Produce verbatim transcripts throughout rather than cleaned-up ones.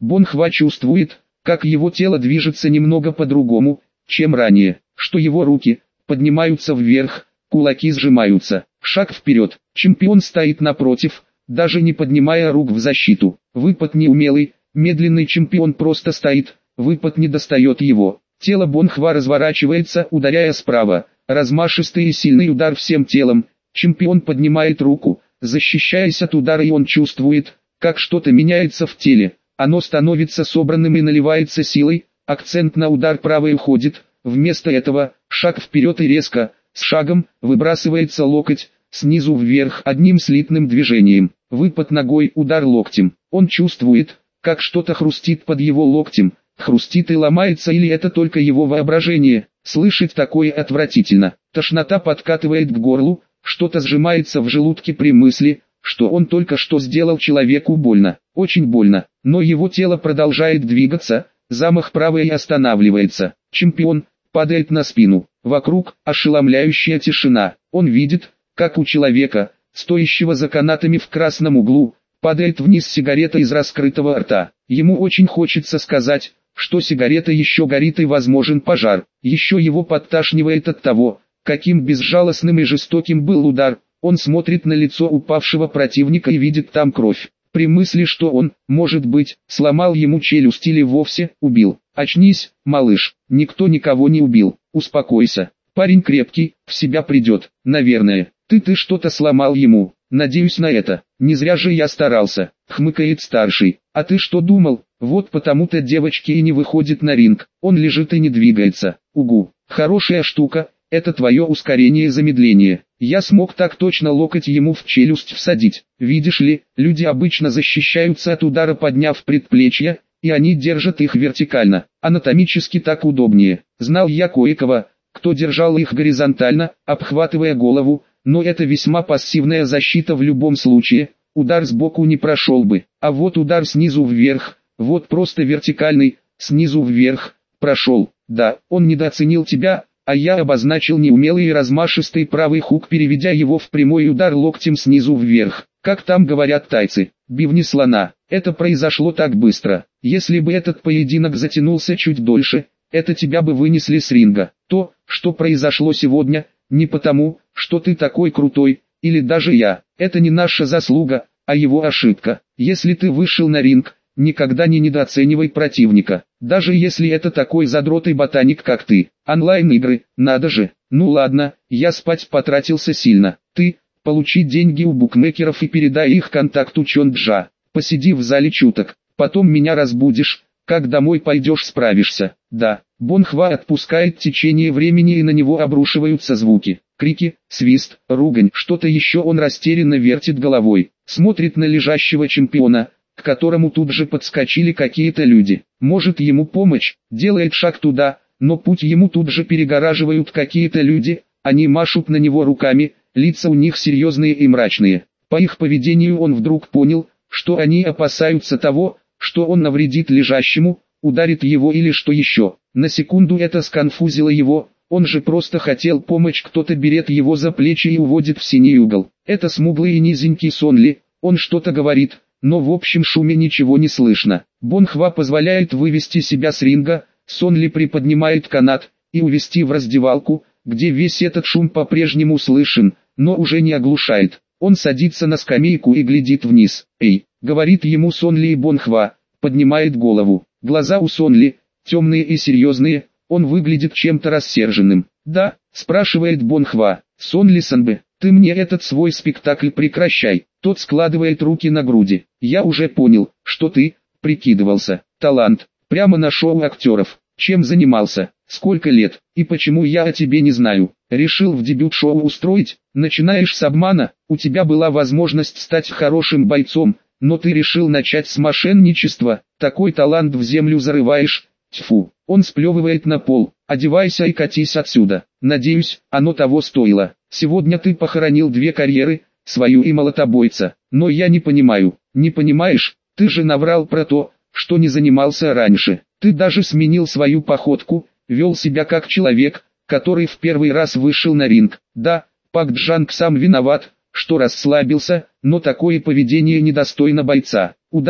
Бон Хва чувствует, как его тело движется немного по-другому, чем ранее, что его руки поднимаются вверх, кулаки сжимаются. Шаг вперед. Чемпион стоит напротив, даже не поднимая рук в защиту. Выпад неумелый, медленный чемпион просто стоит, выпад не достает его. Тело Бон Хва разворачивается, ударяя справа. Размашистый и сильный удар всем телом. Чемпион поднимает руку, защищаясь от удара, и он чувствует, как что-то меняется в теле. Оно становится собранным и наливается силой. Акцент на удар правой уходит. Вместо этого, шаг вперед и резко, с шагом, выбрасывается локоть, снизу вверх одним слитным движением. Выпад ногой, удар локтем. Он чувствует, как что-то хрустит под его локтем. Хрустит и ломается, или это только его воображение. Слышать такое отвратительно. Тошнота подкатывает к горлу, что-то сжимается в желудке при мысли, что он только что сделал человеку больно. Очень больно, но его тело продолжает двигаться, замах правой останавливается. Чемпион падает на спину. Вокруг ошеломляющая тишина. Он видит, как у человека, стоящего за канатами в красном углу, падает вниз сигарета из раскрытого рта. Ему очень хочется сказать, что сигарета еще горит и возможен пожар. Еще его подташнивает от того, каким безжалостным и жестоким был удар. Он смотрит на лицо упавшего противника и видит там кровь. При мысли, что он, может быть, сломал ему челюсть или вовсе убил. Очнись, малыш, никто никого не убил, успокойся. Парень крепкий, в себя придет, наверное. Ты-ты что-то сломал ему, надеюсь на это. Не зря же я старался, хмыкает старший. А ты что думал? Вот потому-то девочки и не выходят на ринг. Он лежит и не двигается. Угу, хорошая штука, это твое ускорение и замедление. Я смог так точно локоть ему в челюсть всадить. Видишь ли, люди обычно защищаются от удара, подняв предплечья, и они держат их вертикально. Анатомически так удобнее. Знал я кое-кого, кто держал их горизонтально, обхватывая голову, но это весьма пассивная защита в любом случае. Удар сбоку не прошел бы, а вот удар снизу вверх, вот просто вертикальный, снизу вверх, прошел. Да, он недооценил тебя, а я обозначил неумелый и размашистый правый хук, переведя его в прямой удар локтем снизу вверх. Как там говорят тайцы, бивни слона. Это произошло так быстро. Если бы этот поединок затянулся чуть дольше, это тебя бы вынесли с ринга. То, что произошло сегодня, не потому, что ты такой крутой, или даже я. Это не наша заслуга, а его ошибка. Если ты вышел на ринг, никогда не недооценивай противника. Даже если это такой задрот и ботаник, как ты. Онлайн-игры, надо же. Ну ладно, я спать потратился сильно. Ты, получи деньги у букмекеров и передай их контакту Чонджа. Посиди в зале чуток, потом меня разбудишь, как домой пойдешь справишься. Да, Бон Хва отпускает течение времени, и на него обрушиваются звуки. Крики, свист, ругань, что-то еще. Он растерянно вертит головой, смотрит на лежащего чемпиона, к которому тут же подскочили какие-то люди. Может ему помочь, делает шаг туда, но путь ему тут же перегораживают какие-то люди, они машут на него руками, лица у них серьезные и мрачные. По их поведению он вдруг понял, что они опасаются того, что он навредит лежащему, ударит его или что еще. На секунду это сконфузило его, он же просто хотел помочь, кто-то берет его за плечи и уводит в синий угол. Это смуглый и низенький Сонли, он что-то говорит, но в общем шуме ничего не слышно. Бон Хва позволяет вывести себя с ринга, Сонли приподнимает канат, и увести в раздевалку, где весь этот шум по-прежнему слышен, но уже не оглушает. Он садится на скамейку и глядит вниз. «Эй», — говорит ему Сонли, и Бон Хва поднимает голову. Глаза у Сонли темные и серьезные, он выглядит чем-то рассерженным. «Да», — спрашивает Бон Хва. «Сонли-санбе, ты мне этот свой спектакль прекращай». Тот складывает руки на груди. «Я уже понял, что ты прикидывался. Талант. Прямо на шоу актеров. Чем занимался? Сколько лет? И почему я о тебе не знаю? Решил в дебют шоу устроить? Начинаешь с обмана? У тебя была возможность стать хорошим бойцом, но ты решил начать с мошенничества. Такой талант в землю зарываешь. Тьфу». Он сплевывает на пол. «Одевайся и катись отсюда. Надеюсь, оно того стоило. Сегодня ты похоронил две карьеры, свою и молотобойца. Но я не понимаю». «Не понимаешь? Ты же наврал про то, что не занимался раньше. Ты даже сменил свою походку, вел себя как человек, который в первый раз вышел на ринг. Да, Пак Джанг сам виноват, что расслабился, но такое поведение недостойно бойца. Удар,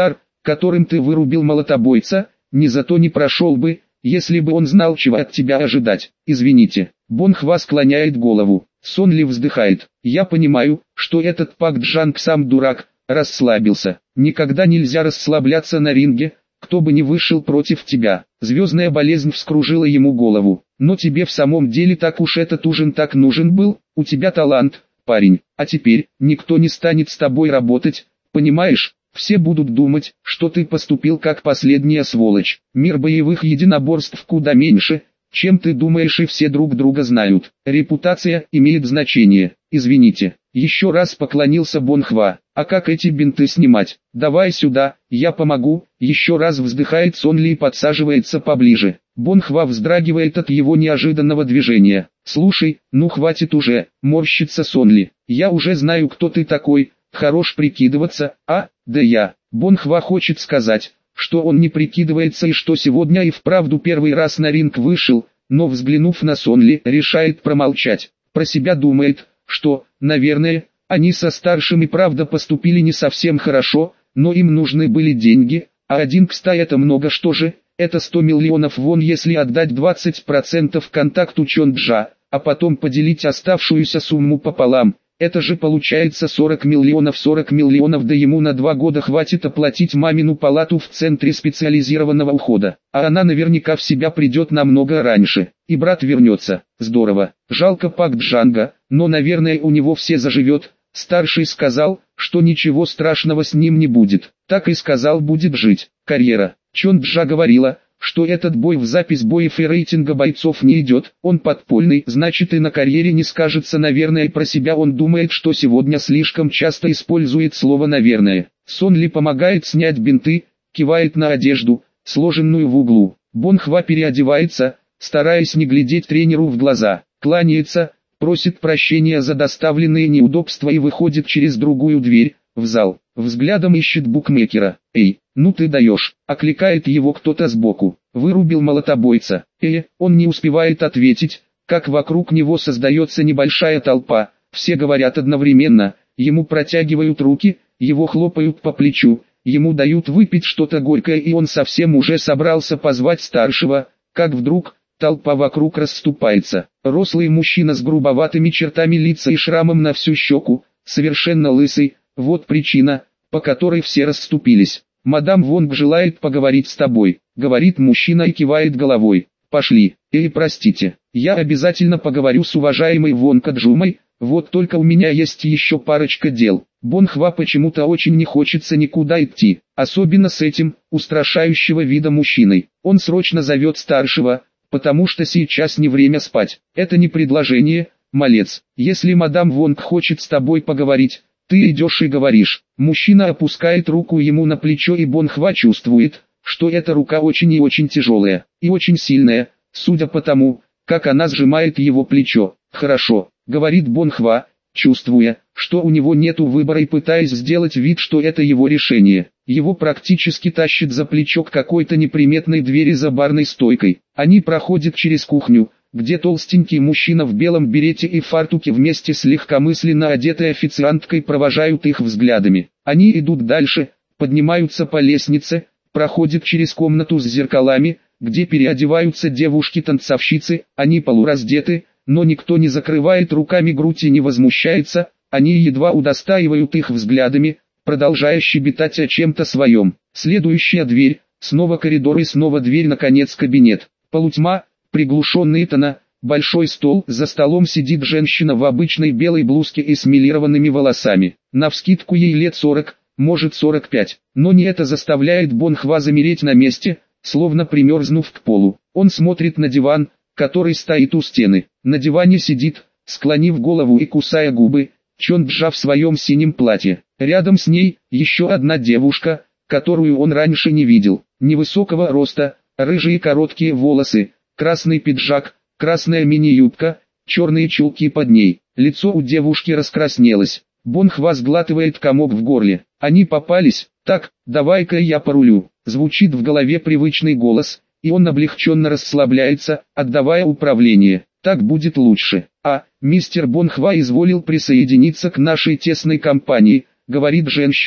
которым ты вырубил молотобойца, ни за то не прошел бы, если бы он знал, чего от тебя ожидать. Извините. Бон Хва склоняет голову. Сон Ли вздыхает. Я понимаю, что этот Пак Джанг сам дурак, расслабился. Никогда нельзя расслабляться на ринге, кто бы ни вышел против тебя. Звездная болезнь вскружила ему голову. Но тебе в самом деле так уж этот ужин так нужен был, у тебя талант, парень. А теперь, никто не станет с тобой работать, понимаешь? Все будут думать, что ты поступил как последняя сволочь. Мир боевых единоборств куда меньше, чем ты думаешь, и все друг друга знают. Репутация имеет значение. Извините. Еще раз поклонился Бон Хва. А как эти бинты снимать? Давай сюда, я помогу. Еще раз вздыхает Сон Ли и подсаживается поближе. Бон Хва вздрагивает от его неожиданного движения. Слушай, ну хватит уже, морщится Сон Ли. Я уже знаю, кто ты такой. Хорош прикидываться, а, да я. Бон Хва хочет сказать, что он не прикидывается и что сегодня и вправду первый раз на ринг вышел, но взглянув на Сон Ли, решает промолчать. Про себя думает, что, наверное, они со старшим и правда поступили не совсем хорошо, но им нужны были деньги, а один к ста это много, что же, это сто миллионов вон, если отдать двадцать процентов контакту Чонджа, а потом поделить оставшуюся сумму пополам. Это же получается сорок миллионов, сорок миллионов, да ему на два года хватит оплатить мамину палату в центре специализированного ухода. А она наверняка в себя придет намного раньше. И брат вернется. Здорово. Жалко Пак Джанга, но наверное у него все заживет. Старший сказал, что ничего страшного с ним не будет. Так и сказал, будет жить. Карьера. Чонджа говорила, что этот бой в запись боев и рейтинга бойцов не идет, он подпольный, значит и на карьере не скажется, наверное. Про себя он думает, что сегодня слишком часто использует слово «наверное». Сон Ли помогает снять бинты, кивает на одежду, сложенную в углу. Бон Хва переодевается, стараясь не глядеть тренеру в глаза, кланяется, просит прощения за доставленные неудобства и выходит через другую дверь, в зал. Взглядом ищет букмекера. «Эй, ну ты даешь!» — окликает его кто-то сбоку. «Вырубил молотобойца». «Э, он не успевает ответить, как вокруг него создается небольшая толпа. Все говорят одновременно, ему протягивают руки, его хлопают по плечу, ему дают выпить что-то горькое, и он совсем уже собрался позвать старшего, как вдруг толпа вокруг расступается. Рослый мужчина с грубоватыми чертами лица и шрамом на всю щеку, совершенно лысый. Вот причина, по которой все расступились. «Мадам Вонг желает поговорить с тобой», — говорит мужчина и кивает головой. «Пошли». «Эй, простите, я обязательно поговорю с уважаемой Вонг Аджумой, вот только у меня есть еще парочка дел». Бон Хва почему-то очень не хочется никуда идти, особенно с этим, устрашающего вида мужчиной. Он срочно зовет старшего, потому что сейчас не время спать. Это не предложение, малец. Если мадам Вонг хочет с тобой поговорить, ты идешь и говоришь. Мужчина опускает руку ему на плечо, и Бон Хва чувствует, что эта рука очень и очень тяжелая, и очень сильная, судя по тому, как она сжимает его плечо. «Хорошо», — говорит Бон Хва, чувствуя, что у него нету выбора и пытаясь сделать вид, что это его решение. Его практически тащит за плечо к какой-то неприметной двери за барной стойкой. Они проходят через кухню, где толстенький мужчина в белом берете и фартуке вместе с легкомысленно одетой официанткой провожают их взглядами. Они идут дальше, поднимаются по лестнице, проходят через комнату с зеркалами, где переодеваются девушки-танцовщицы. Они полураздеты, но никто не закрывает руками грудь и не возмущается, они едва удостаивают их взглядами, продолжая щебетать о чем-то своем. Следующая дверь, снова коридор и снова дверь, наконец кабинет. Полутьма, приглушенный тона, большой стол, за столом сидит женщина в обычной белой блузке и с милированными волосами. Навскидку ей лет сорок, может сорок пять, но не это заставляет Бон Хва замереть на месте, словно примерзнув к полу. Он смотрит на диван, который стоит у стены. На диване сидит, склонив голову и кусая губы, Чонджа в своем синем платье. Рядом с ней еще одна девушка, которую он раньше не видел. Невысокого роста, рыжие короткие волосы, красный пиджак, красная мини-юбка, черные чулки под ней. Лицо у девушки раскраснелось. Бон Хва сглатывает комок в горле. Они попались. «Так, давай-ка я порулю». Звучит в голове привычный голос, и он облегченно расслабляется, отдавая управление. «Так будет лучше». «А, мистер Бон Хва изволил присоединиться к нашей тесной компании», — говорит женщина,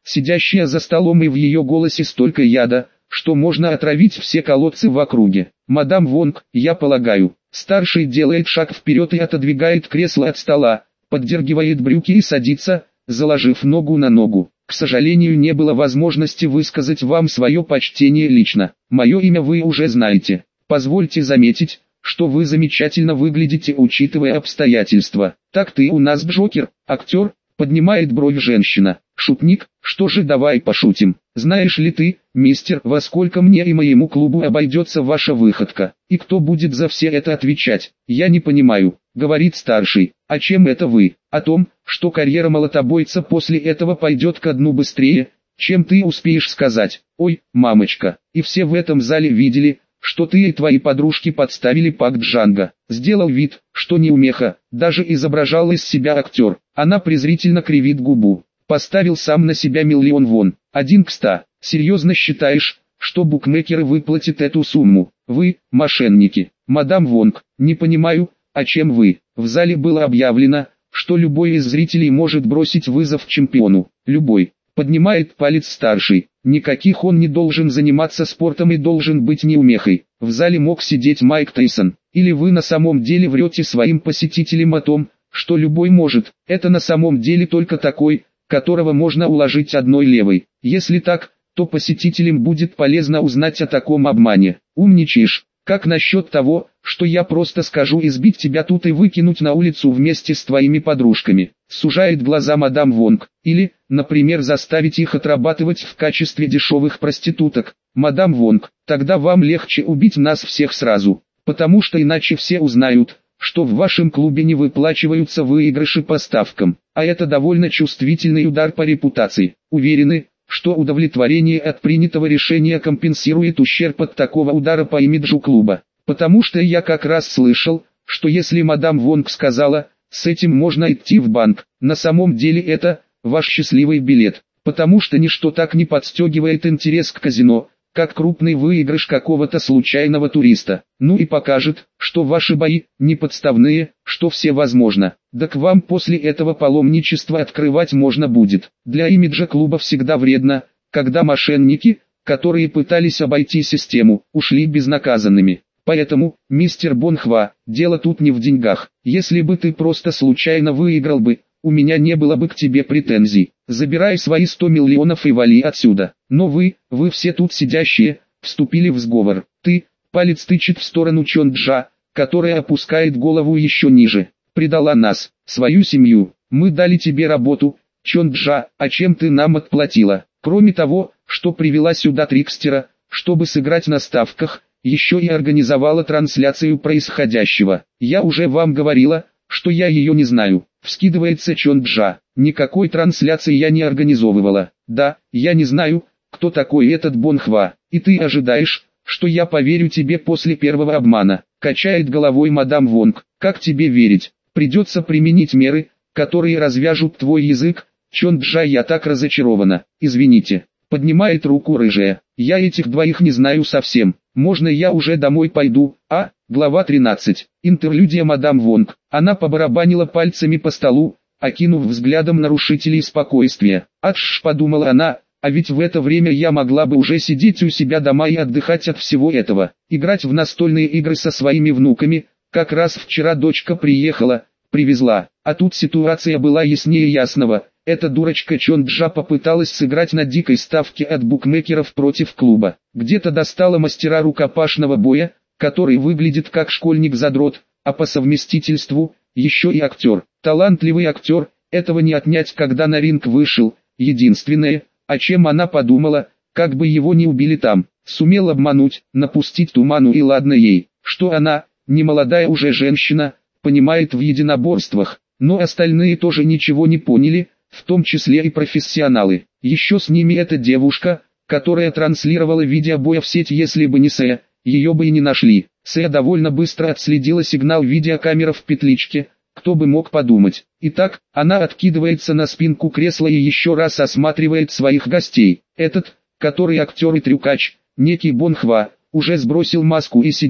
сидящая за столом, и в ее голосе столько яда, что можно отравить все колодцы в округе. «Мадам Вонг, я полагаю». Старший делает шаг вперед и отодвигает кресло от стола, поддергивает брюки и садится, заложив ногу на ногу. «К сожалению, не было возможности высказать вам свое почтение лично. Мое имя вы уже знаете. Позвольте заметить, что вы замечательно выглядите, учитывая обстоятельства. Так ты у нас Джокер, актер?» Поднимает бровь женщина. «Шутник, что же, давай пошутим. Знаешь ли ты, мистер, во сколько мне и моему клубу обойдется ваша выходка? И кто будет за все это отвечать?» «Я не понимаю», — говорит старший. «А чем это вы? О том, что карьера молотобойца после этого пойдет ко дну быстрее, чем ты успеешь сказать. Ой, мамочка, и все в этом зале видели, что ты и твои подружки подставили Пак Джанго». Сделал вид, что неумеха, даже изображал из себя актер. Она презрительно кривит губу. «Поставил сам на себя миллион вон. Один к ста. Серьезно считаешь, что букмекеры выплатят эту сумму? Вы, мошенники». «Мадам Вонг, не понимаю, о чем вы?» В зале было объявлено, что любой из зрителей может бросить вызов чемпиону. «Любой». Поднимает палец старший. Никаких он не должен заниматься спортом и должен быть неумехой. В зале мог сидеть Майк Тайсон. Или вы на самом деле врете своим посетителям о том, что любой может? Это на самом деле только такой, которого можно уложить одной левой. Если так, то посетителям будет полезно узнать о таком обмане. Умничаешь. Как насчет того, что я просто скажу избить тебя тут и выкинуть на улицу вместе с твоими подружками? Сужает глаза мадам Вонг. Или, например, заставить их отрабатывать в качестве дешевых проституток. Мадам Вонг, тогда вам легче убить нас всех сразу, потому что иначе все узнают, что в вашем клубе не выплачиваются выигрыши по ставкам, а это довольно чувствительный удар по репутации. Уверены, что удовлетворение от принятого решения компенсирует ущерб от такого удара по имиджу клуба? Потому что я как раз слышал, что если мадам Вонг сказала, с этим можно идти в банк, на самом деле это ваш счастливый билет, потому что ничто так не подстегивает интерес к казино, как крупный выигрыш какого-то случайного туриста. Ну и покажет, что ваши бои не подставные, что все возможно. Да к вам после этого паломничества открывать можно будет. Для имиджа клуба всегда вредно, когда мошенники, которые пытались обойти систему, ушли безнаказанными. Поэтому, мистер Бонхва, дело тут не в деньгах. Если бы ты просто случайно выиграл бы, у меня не было бы к тебе претензий. Забирай свои сто миллионов и вали отсюда. Но вы, вы все тут сидящие, вступили в сговор. Ты, палец тычет в сторону Чонджа, которая опускает голову еще ниже. Предала нас, свою семью. Мы дали тебе работу, Чонджа, а чем ты нам отплатила? Кроме того, что привела сюда трикстера, чтобы сыграть на ставках, еще и организовала трансляцию происходящего. Я уже вам говорила, что я ее не знаю. Вскидывается Чонджа. Никакой трансляции я не организовывала. Да, я не знаю, кто такой этот Бонхва. И ты ожидаешь, что я поверю тебе после первого обмана? Качает головой мадам Вонг. Как тебе верить? Придется применить меры, которые развяжут твой язык. Чонджа, я так разочарована. Извините. Поднимает руку рыжая. Я этих двоих не знаю совсем. Можно я уже домой пойду? А? Глава тринадцать. Интерлюдия мадам Вонг. Она побарабанила пальцами по столу, окинув взглядом нарушителей спокойствия. Адж, подумала она, а ведь в это время я могла бы уже сидеть у себя дома и отдыхать от всего этого. Играть в настольные игры со своими внуками. Как раз вчера дочка приехала, привезла. А тут ситуация была яснее ясного. Эта дурочка Чонджа попыталась сыграть на дикой ставке от букмекеров против клуба. Где-то достала мастера рукопашного боя, который выглядит как школьник-задрот, а по совместительству, еще и актер. Талантливый актер, этого не отнять, когда на ринг вышел. Единственное, о чем она подумала, как бы его не убили там. Сумел обмануть, напустить туману, и ладно ей, что она, немолодая уже женщина, понимает в единоборствах. Но остальные тоже ничего не поняли, в том числе и профессионалы. Еще с ними эта девушка, которая транслировала видеобоя в сеть. Если бы не Сэя, ее бы и не нашли. Сэя довольно быстро отследила сигнал видеокамеры в петличке, кто бы мог подумать. Итак, она откидывается на спинку кресла и еще раз осматривает своих гостей. Этот, который актер и трюкач, некий Бонхва, уже сбросил маску и сидит,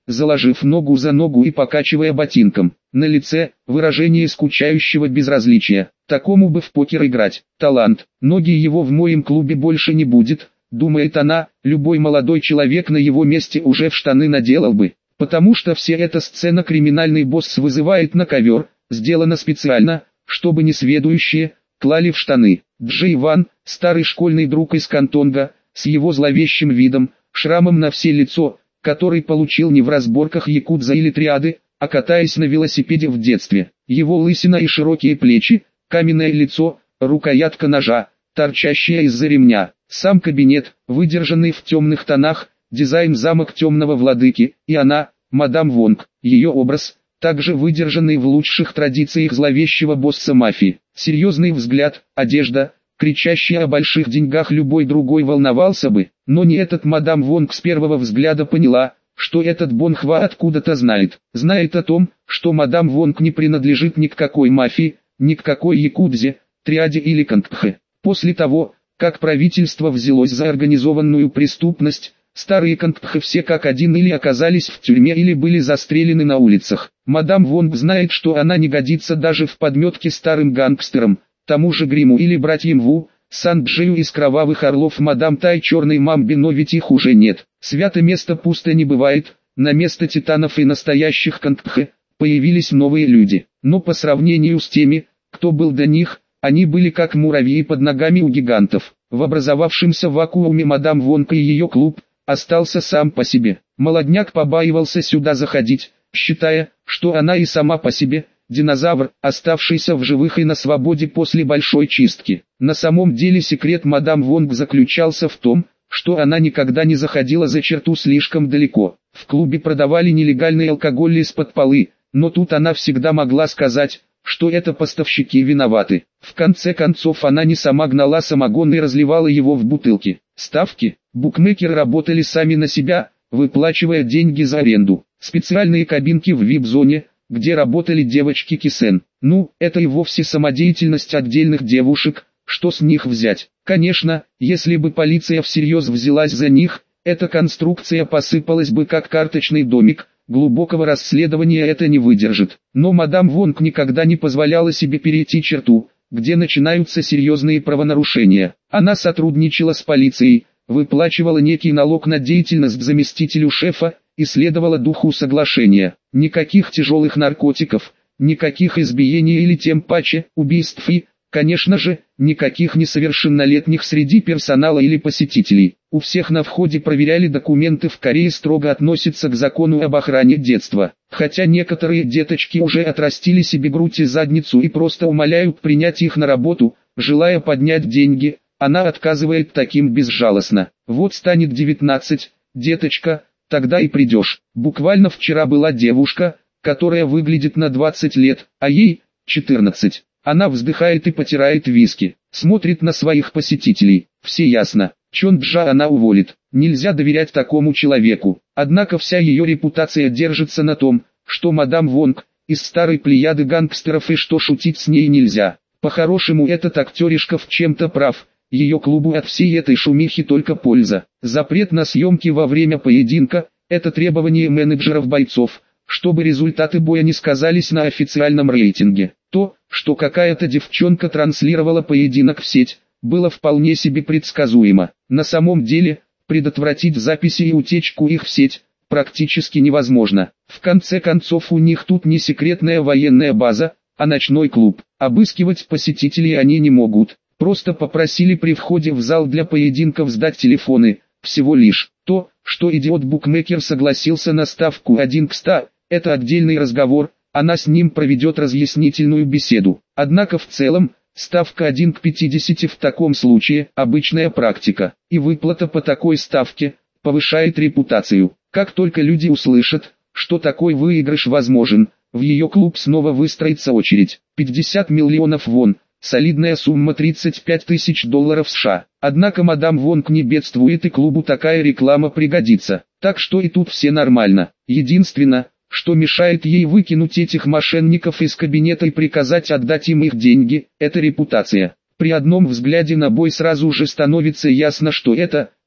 заложив ногу за ногу и покачивая ботинком. На лице выражение скучающего безразличия. Такому бы в покер играть. Талант. Ноги его в моем клубе больше не будет, думает она, любой молодой человек на его месте уже в штаны наделал бы. Потому что вся эта сцена криминальный босс вызывает на ковер, сделана специально, чтобы несведущие клали в штаны. Джей Ван, старый школьный друг из Кантонга, с его зловещим видом, шрамом на все лицо, который получил не в разборках якудза или триады, а катаясь на велосипеде в детстве. Его лысина и широкие плечи, каменное лицо, рукоятка ножа, торчащая из-за ремня. Сам кабинет, выдержанный в темных тонах, дизайн замок темного владыки, и она, мадам Вонг, ее образ, также выдержанный в лучших традициях зловещего босса мафии. Серьезный взгляд, одежда, кричащая о больших деньгах, любой другой волновался бы, но не этот. Мадам Вонг с первого взгляда поняла, что этот Бонхва откуда-то знает. Знает о том, что мадам Вонг не принадлежит ни к какой мафии, ни к какой якудзе, триаде или кангхе. После того, как правительство взялось за организованную преступность, старые кангхе все как один или оказались в тюрьме, или были застрелены на улицах. Мадам Вонг знает, что она не годится даже в подметке старым гангстерам, тому же Гриму или братьям Ву, Санджею из Кровавых Орлов, мадам Тай Черной Мамбе, но ведь их уже нет. Свято место пусто не бывает, на место титанов и настоящих кангхе появились новые люди. Но по сравнению с теми, кто был до них, они были как муравьи под ногами у гигантов. В образовавшемся вакууме мадам Вонг и ее клуб остался сам по себе. Молодняк побаивался сюда заходить, считая, что она и сама по себе динозавр, оставшийся в живых и на свободе после большой чистки. На самом деле секрет мадам Вонг заключался в том, что она никогда не заходила за черту слишком далеко. В клубе продавали нелегальный алкоголь из-под полы, но тут она всегда могла сказать, что это поставщики виноваты. В конце концов она не сама гнала самогон и разливала его в бутылки. Ставки, букмекеры работали сами на себя, выплачивая деньги за аренду. Специальные кабинки в вип-зоне, где работали девочки Кисен. Ну, это и вовсе самодеятельность отдельных девушек, что с них взять? Конечно, если бы полиция всерьез взялась за них, эта конструкция посыпалась бы как карточный домик, глубокого расследования это не выдержит. Но мадам Вонг никогда не позволяла себе перейти черту, где начинаются серьезные правонарушения. Она сотрудничала с полицией, выплачивала некий налог на деятельность заместителю шефа, и следовала духу соглашения. Никаких тяжелых наркотиков, никаких избиений или тем паче убийств и, конечно же, никаких несовершеннолетних среди персонала или посетителей. У всех на входе проверяли документы. В Корее строго относятся к закону об охране детства. Хотя некоторые деточки уже отрастили себе грудь и задницу и просто умоляют принять их на работу, желая поднять деньги, она отказывает таким безжалостно. Вот станет девятнадцать, деточка, тогда и придешь. Буквально вчера была девушка, которая выглядит на двадцать лет, а ей четырнадцать. Она вздыхает и потирает виски, смотрит на своих посетителей. Все ясно, Чонджа она уволит. Нельзя доверять такому человеку. Однако вся ее репутация держится на том, что мадам Вонг из старой плеяды гангстеров и что шутить с ней нельзя. По-хорошему этот актеришка в чем-то прав. Ее клубу от всей этой шумихи только польза. Запрет на съемки во время поединка – это требование менеджеров бойцов, чтобы результаты боя не сказались на официальном рейтинге. То, что какая-то девчонка транслировала поединок в сеть, было вполне себе предсказуемо. На самом деле, предотвратить записи и утечку их в сеть практически невозможно. В конце концов, у них тут не секретная военная база, а ночной клуб. Обыскивать посетителей они не могут. Просто попросили при входе в зал для поединков сдать телефоны. Всего лишь то, что идиот-букмекер согласился на ставку один к ста, это отдельный разговор, она с ним проведет разъяснительную беседу. Однако в целом, ставка один к пятидесяти в таком случае – обычная практика, и выплата по такой ставке повышает репутацию. Как только люди услышат, что такой выигрыш возможен, в ее клуб снова выстроится очередь. пятьдесят миллионов вон. Солидная сумма тридцать пять тысяч долларов США. Однако мадам Вонг не бедствует и клубу такая реклама пригодится. Так что и тут все нормально. Единственное, что мешает ей выкинуть этих мошенников из кабинета и приказать отдать им их деньги, это репутация. При одном взгляде на бой сразу же становится ясно, что это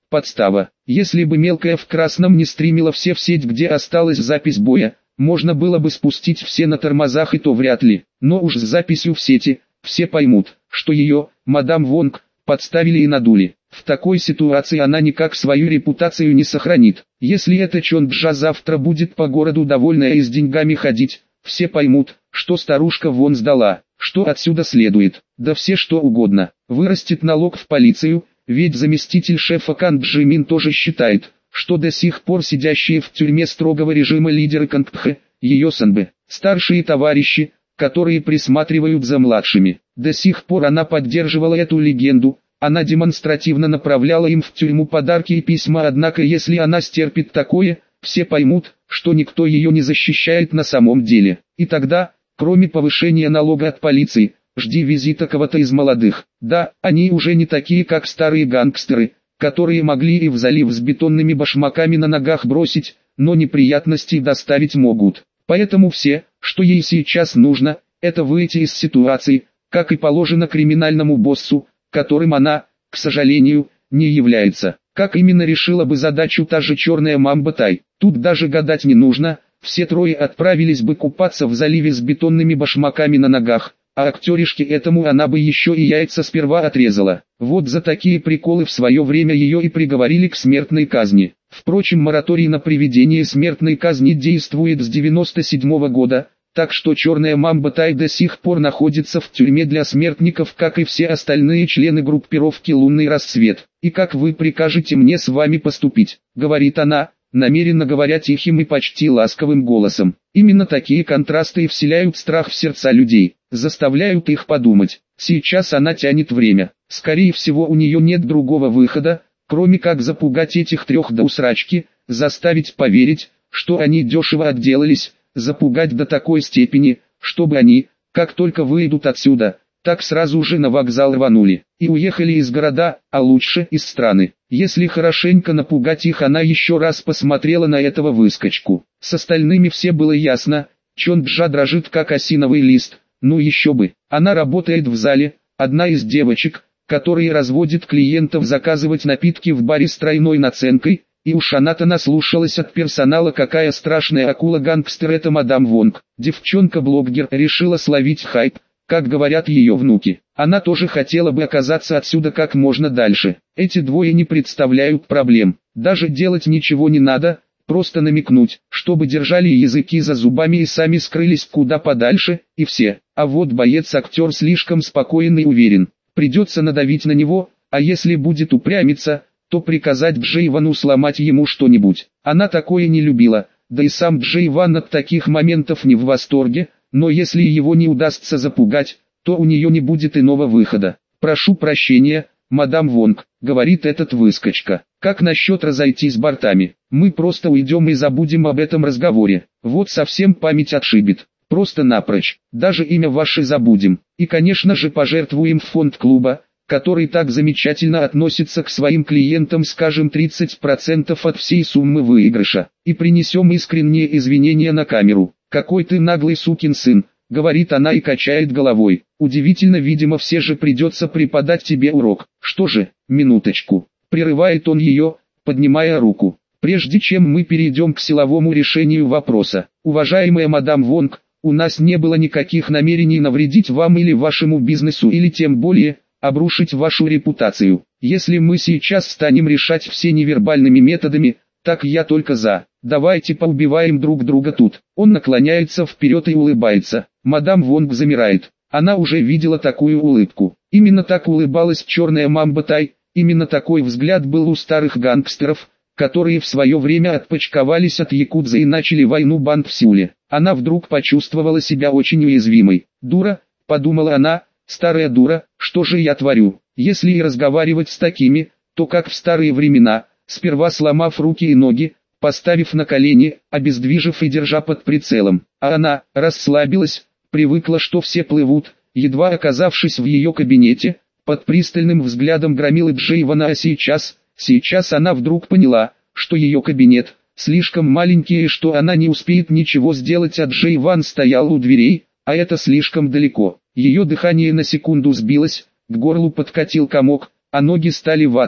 подстава. Если бы мелкая в красном не стримила все в сеть, где осталась запись боя, можно было бы спустить все на тормозах, и то вряд ли. Но уж с записью в сети, все поймут, что ее, мадам Вонг, подставили и надули. В такой ситуации она никак свою репутацию не сохранит. Если эта Чонджа завтра будет по городу довольная и с деньгами ходить, все поймут, что старушка вон сдала. Что отсюда следует? Да все что угодно. Вырастет налог в полицию, ведь заместитель шефа Кан Джимин тоже считает, что до сих пор сидящие в тюрьме строгого режима лидеры Кангпхе, ее санбэ, старшие товарищи, которые присматривают за младшими. До сих пор она поддерживала эту легенду, она демонстративно направляла им в тюрьму подарки и письма, однако если она стерпит такое, все поймут, что никто ее не защищает на самом деле. И тогда, кроме повышения налога от полиции, жди визита кого-то из молодых. Да, они уже не такие, как старые гангстеры, которые могли и в залив с бетонными башмаками на ногах бросить, но неприятностей доставить могут. Поэтому все, что ей сейчас нужно, это выйти из ситуации, как и положено криминальному боссу, которым она, к сожалению, не является. Как именно решила бы задачу та же черная мамба Тай? Тут даже гадать не нужно, все трое отправились бы купаться в заливе с бетонными башмаками на ногах, а актеришке этому она бы еще и яйца сперва отрезала. Вот за такие приколы в свое время ее и приговорили к смертной казни. Впрочем, мораторий на приведение смертной казни действует с девяносто седьмого года, так что черная мамба Тай до сих пор находится в тюрьме для смертников, как и все остальные члены группировки «Лунный рассвет». «И как вы прикажете мне с вами поступить?» — говорит она, намеренно говоря тихим и почти ласковым голосом. Именно такие контрасты и вселяют страх в сердца людей, заставляют их подумать. Сейчас она тянет время. Скорее всего, у нее нет другого выхода, кроме как запугать этих трех до усрачки, заставить поверить, что они дешево отделались, запугать до такой степени, чтобы они, как только выйдут отсюда, так сразу же на вокзал рванули и уехали из города, а лучше из страны. Если хорошенько напугать их, она еще раз посмотрела на этого выскочку. С остальными все было ясно, Чонджа дрожит как осиновый лист, ну еще бы. Она работает в зале, одна из девочек, которые разводят клиентов заказывать напитки в баре с тройной наценкой, и уж она-то наслушалась от персонала, какая страшная акула-гангстер эта мадам Вонг. Девчонка-блогер решила словить хайп, как говорят ее внуки. Она тоже хотела бы оказаться отсюда как можно дальше. Эти двое не представляют проблем. Даже делать ничего не надо, просто намекнуть, чтобы держали языки за зубами и сами скрылись куда подальше, и все. А вот боец-актер слишком спокоен и уверен. Придется надавить на него, а если будет упрямиться, то приказать Джейвану сломать ему что-нибудь. Она такое не любила, да и сам Джейван от таких моментов не в восторге, но если его не удастся запугать, то у нее не будет иного выхода. «Прошу прощения, мадам Вонг», — говорит этот выскочка. «Как насчет разойтись бортами? Мы просто уйдем и забудем об этом разговоре. Вот совсем память отшибет. Просто напрочь. Даже имя ваше забудем. И конечно же пожертвуем в фонд клуба, который так замечательно относится к своим клиентам, скажем тридцать процентов от всей суммы выигрыша. И принесем искренние извинения на камеру. Какой ты наглый сукин сын», — говорит она и качает головой. «Удивительно, видимо, все же придется преподать тебе урок». «Что же, минуточку», — прерывает он ее, поднимая руку. «Прежде чем мы перейдем к силовому решению вопроса, уважаемая мадам Вонг, у нас не было никаких намерений навредить вам или вашему бизнесу, или тем более обрушить вашу репутацию. Если мы сейчас станем решать все невербальными методами, так я только за. Давайте поубиваем друг друга тут». Он наклоняется вперед и улыбается. Мадам Вонг замирает. Она уже видела такую улыбку. Именно так улыбалась черная мамба Тай, именно такой взгляд был у старых гангстеров, которые в свое время отпочковались от якудзы и начали войну банд в Сеуле. Она вдруг почувствовала себя очень уязвимой. «Дура», — подумала она, — «старая дура, что же я творю? Если и разговаривать с такими, то как в старые времена, сперва сломав руки и ноги, поставив на колени, обездвижив и держа под прицелом». А она расслабилась, привыкла, что все плывут, едва оказавшись в ее кабинете, под пристальным взглядом громилы Джейвана, а сейчас... Сейчас она вдруг поняла, что ее кабинет слишком маленький и что она не успеет ничего сделать, а Джейван стоял у дверей, а это слишком далеко. Ее дыхание на секунду сбилось, к горлу подкатил комок, а ноги стали ватными.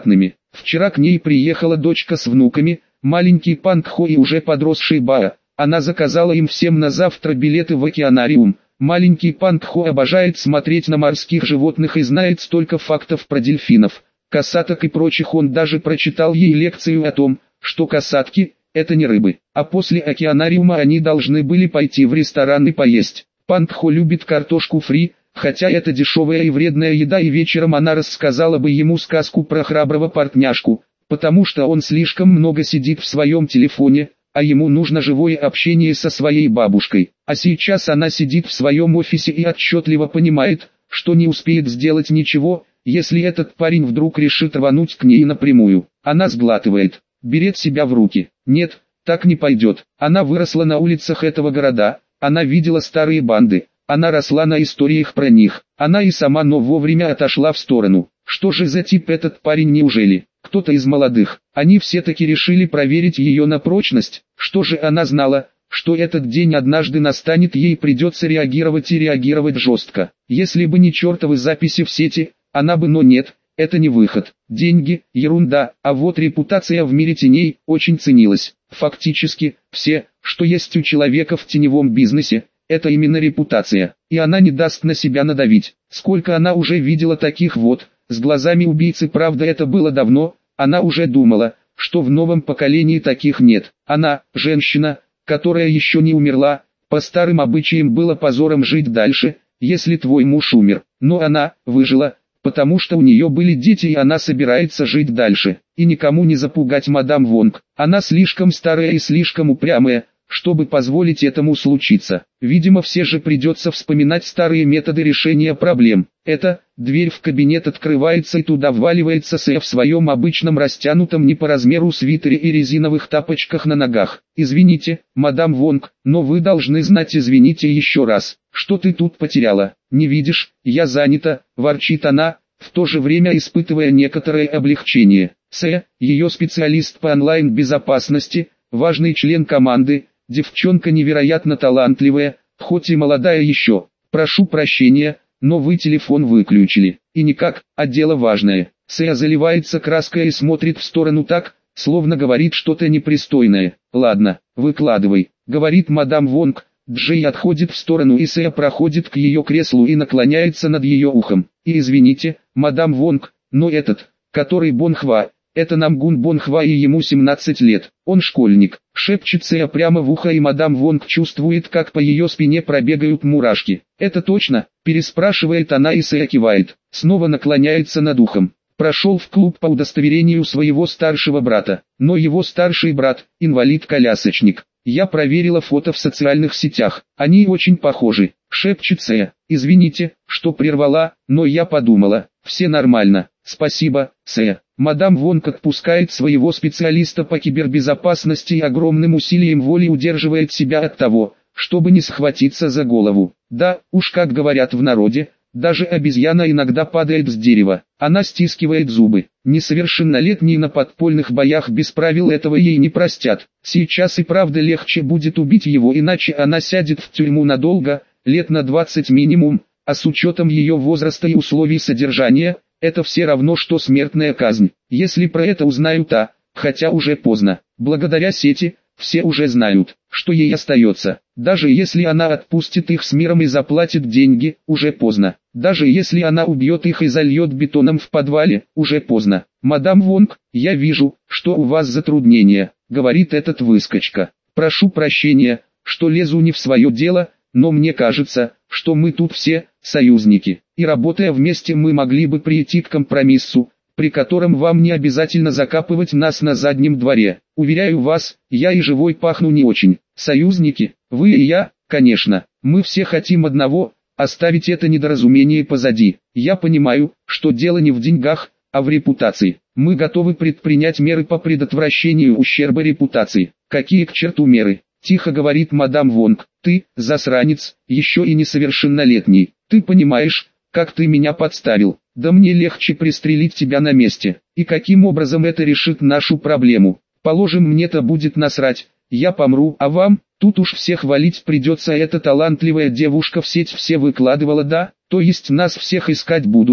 Вчера к ней приехала дочка с внуками, маленький Панг Хо и уже подросший Бао. Она заказала им всем на завтра билеты в океанариум. Маленький Панг Хо обожает смотреть на морских животных и знает столько фактов про дельфинов, касаток и прочих. Он даже прочитал ей лекцию о том, что касатки – это не рыбы, а после океанариума они должны были пойти в ресторан и поесть. Панг Хо любит картошку фри, хотя это дешевая и вредная еда, и вечером она рассказала бы ему сказку про храброго портняжку, потому что он слишком много сидит в своем телефоне, а ему нужно живое общение со своей бабушкой. А сейчас она сидит в своем офисе и отчетливо понимает, что не успеет сделать ничего, если этот парень вдруг решит рвануть к ней напрямую. Она сглатывает, берет себя в руки. Нет, так не пойдет. Она выросла на улицах этого города, она видела старые банды, она росла на историях про них. Она и сама, но вовремя отошла в сторону. Что же за тип этот парень, неужели кто-то из молодых? Они все таки решили проверить ее на прочность. Что же она знала, что этот день однажды настанет, ей придется реагировать и реагировать жестко. Если бы не чертовы записи в сети, она бы, но нет, это не выход. Деньги – ерунда, а вот репутация в мире теней очень ценилась. Фактически, все, что есть у человека в теневом бизнесе, это именно репутация. И она не даст на себя надавить. Сколько она уже видела таких вот, с глазами убийцы. Правда, это было давно, она уже думала, что в новом поколении таких нет. Она, женщина, которая еще не умерла, по старым обычаям было позором жить дальше, если твой муж умер. Но она выжила, потому что у нее были дети, и она собирается жить дальше. И никому не запугать мадам Вонг. Она слишком старая и слишком упрямая, чтобы позволить этому случиться. Видимо, все же придется вспоминать старые методы решения проблем. Это, дверь в кабинет открывается и туда вваливается Сэ в своем обычном растянутом не по размеру свитере и резиновых тапочках на ногах. «Извините, мадам Вонг, но вы должны знать, извините еще раз, что ты тут потеряла. Не видишь, я занята», – ворчит она, в то же время испытывая некоторое облегчение. Сэ, ее специалист по онлайн-безопасности, важный член команды, девчонка невероятно талантливая, хоть и молодая еще. «Прошу прощения, но вы телефон выключили». «И никак, а дело важное». Сэ заливается краской и смотрит в сторону так, словно говорит что-то непристойное. «Ладно, выкладывай», — говорит мадам Вонг. Джей отходит в сторону, и Сэ проходит к ее креслу и наклоняется над ее ухом. «И извините, мадам Вонг, но этот, который Бонхва, это Намгун Бонхва, и ему семнадцать лет, он школьник», — шепчет Сэ прямо в ухо, и мадам Вонг чувствует, как по ее спине пробегают мурашки. «Это точно?» — переспрашивает она, и Сэ кивает, снова наклоняется над ухом. «Прошел в клуб по удостоверению своего старшего брата, но его старший брат – инвалид-колясочник. Я проверила фото в социальных сетях, они очень похожи», — шепчет Сэ. «Извините, что прервала, но я подумала, все нормально». «Спасибо, Сэ». Мадам Вонг отпускает своего специалиста по кибербезопасности и огромным усилием воли удерживает себя от того, чтобы не схватиться за голову. Да, уж как говорят в народе, даже обезьяна иногда падает с дерева. Она стискивает зубы. Несовершеннолетние на подпольных боях без правил этого ей не простят. Сейчас и правда легче будет убить его, иначе она сядет в тюрьму надолго, лет на двадцать минимум, а с учетом ее возраста и условий содержания, это все равно что смертная казнь. Если про это узнают, а, хотя уже поздно, благодаря сети, все уже знают, что ей остается. Даже если она отпустит их с миром и заплатит деньги, уже поздно. Даже если она убьет их и зальет бетоном в подвале, уже поздно. «Мадам Вонг, я вижу, что у вас затруднения», — говорит этот выскочка. «Прошу прощения, что лезу не в свое дело, но мне кажется, что мы тут все союзники, и работая вместе мы могли бы прийти к компромиссу, при котором вам не обязательно закапывать нас на заднем дворе. Уверяю вас, я и живой пахну не очень. Союзники, вы и я, конечно, мы все хотим одного – оставить это недоразумение позади. Я понимаю, что дело не в деньгах, а в репутации. Мы готовы предпринять меры по предотвращению ущерба репутации». «Какие к черту меры?» – тихо говорит мадам Вонг. «Ты, засранец, еще и несовершеннолетний. Ты понимаешь, как ты меня подставил? Да мне легче пристрелить тебя на месте. И каким образом это решит нашу проблему? Положим, мне-то будет насрать, я помру, а вам, тут уж всех валить придется. Эта талантливая девушка в сеть все выкладывала, да? То есть нас всех искать будут,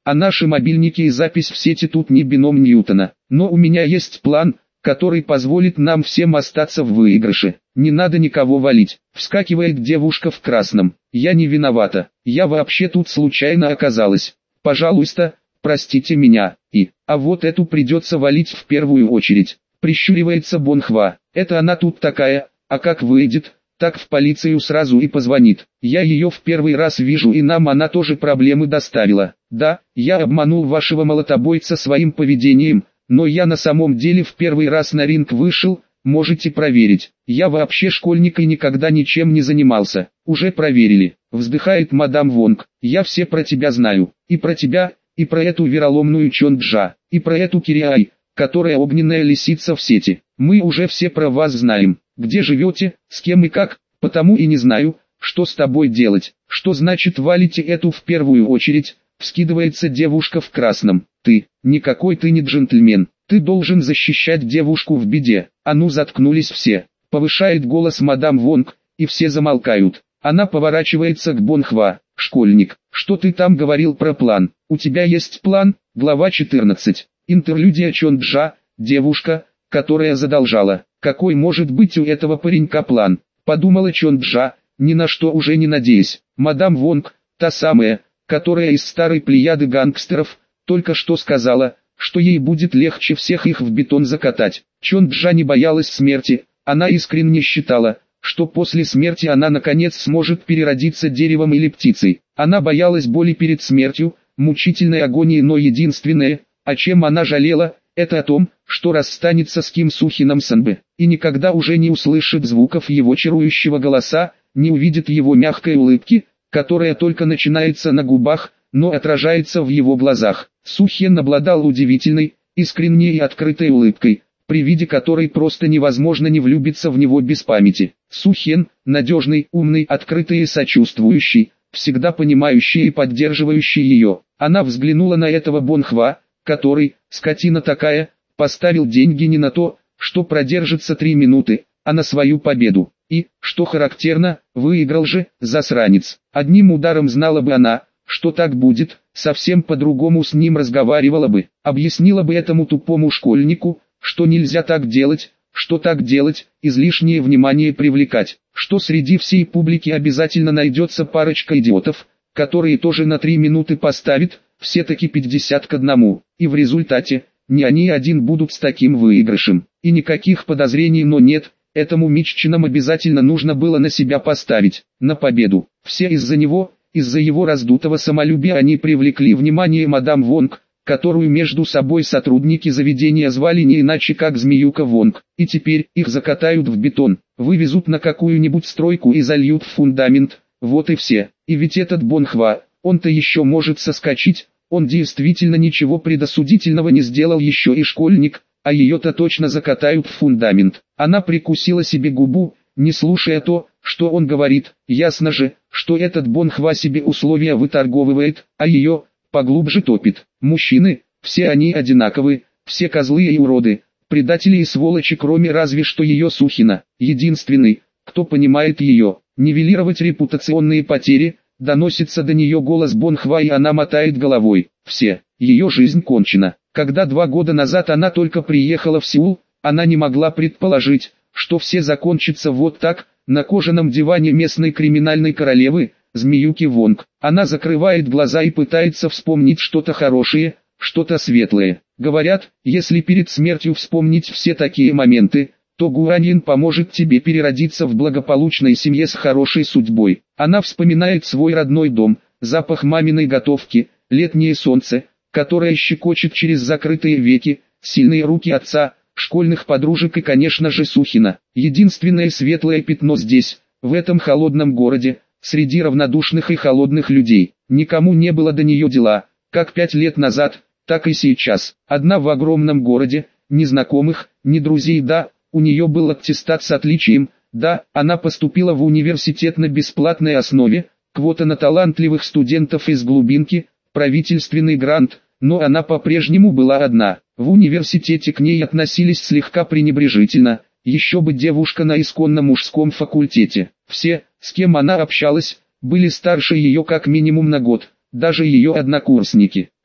а наши мобильники и запись в сети тут не бином Ньютона. Но у меня есть план, который позволит нам всем остаться в выигрыше. Не надо никого валить. Вскакивает девушка в красном. Я не виновата. Я вообще тут случайно оказалась. Пожалуйста, простите меня. И, а вот эту придется валить в первую очередь. Прищуривается Бонхва. Это она тут такая, а как выйдет, так в полицию сразу и позвонит. Я ее в первый раз вижу, и нам она тоже проблемы доставила. Да, я обманул вашего молотобойца своим поведением, но я на самом деле в первый раз на ринг вышел, можете проверить. Я вообще школьник и никогда ничем не занимался. Уже проверили. Вздыхает мадам Вонг. Я все про тебя знаю. И про тебя, и про эту вероломную Чонджа, и про эту Кириай, которая огненная лисица в сети. Мы уже все про вас знаем. Где живете, с кем и как, потому и не знаю, что с тобой делать. Что значит валите эту в первую очередь? Вскидывается девушка в красном. Ты, никакой ты не джентльмен. Ты должен защищать девушку в беде. А ну заткнулись все. Повышает голос мадам Вонг, и все замолкают. Она поворачивается к Бонхва. Школьник, что ты там говорил про план? У тебя есть план? Глава четырнадцать. Интерлюдия Чонджа, девушка, которая задолжала. Какой может быть у этого паренька план? Подумала Чонджа, ни на что уже не надеясь. Мадам Вонг, та самая, которая из старой плеяды гангстеров, только что сказала, что ей будет легче всех их в бетон закатать. Чонджа не боялась смерти, она искренне считала, что после смерти она наконец сможет переродиться деревом или птицей. Она боялась боли перед смертью, мучительной агонии, но единственное, о чем она жалела, это о том, что расстанется с Ким Сухином Санбе, и никогда уже не услышит звуков его чарующего голоса, не увидит его мягкой улыбки, которая только начинается на губах, но отражается в его глазах. Сухен обладал удивительной, искренней и открытой улыбкой, при виде которой просто невозможно не влюбиться в него без памяти. Сухен, надежный, умный, открытый и сочувствующий, всегда понимающий и поддерживающий ее. Она взглянула на этого Бонхва, который, скотина такая, поставил деньги не на то, что продержится три минуты, а на свою победу. И, что характерно, выиграл же, засранец. Одним ударом знала бы она, что так будет, совсем по-другому с ним разговаривала бы, объяснила бы этому тупому школьнику, что нельзя так делать, что так делать, излишнее внимание привлекать, что среди всей публики обязательно найдется парочка идиотов, которые тоже на три минуты поставят, все-таки пятьдесят к одному, и в результате, не они один будут с таким выигрышем, и никаких подозрений, но нет, этому Митчинам обязательно нужно было на себя поставить, на победу. Все из-за него, из-за его раздутого самолюбия они привлекли внимание мадам Вонг, которую между собой сотрудники заведения звали не иначе как Змеюка Вонг, и теперь их закатают в бетон, вывезут на какую-нибудь стройку и зальют в фундамент, вот и все. И ведь этот Бонхва, он-то еще может соскочить, он действительно ничего предосудительного не сделал, еще и школьник, а ее-то точно закатают в фундамент. Она прикусила себе губу, не слушая то, что он говорит. Ясно же, что этот Бонхва себе условия выторговывает, а ее поглубже топит. Мужчины, все они одинаковы, все козлы и уроды, предатели и сволочи, кроме разве что ее Сухина. Единственный, кто понимает ее, нивелировать репутационные потери, доносится до нее голос Бонхва, и она мотает головой. Все, ее жизнь кончена. Когда два года назад она только приехала в Сеул, она не могла предположить, что все закончится вот так, на кожаном диване местной криминальной королевы, Змеюки Вонг. Она закрывает глаза и пытается вспомнить что-то хорошее, что-то светлое. Говорят, если перед смертью вспомнить все такие моменты, то Гуаньин поможет тебе переродиться в благополучной семье с хорошей судьбой. Она вспоминает свой родной дом, запах маминой готовки, летнее солнце, которое щекочет через закрытые веки, сильные руки отца, школьных подружек и, конечно же, Сухина. Единственное светлое пятно здесь, в этом холодном городе, среди равнодушных и холодных людей. Никому не было до нее дела, как пять лет назад, так и сейчас. Одна в огромном городе, ни знакомых, ни друзей, да, у нее был аттестат с отличием, да, она поступила в университет на бесплатной основе, квота на талантливых студентов из глубинки, правительственный грант, но она по-прежнему была одна. В университете к ней относились слегка пренебрежительно, еще бы девушка на исконно мужском факультете. Все, с кем она общалась, были старше ее как минимум на год, даже ее однокурсники.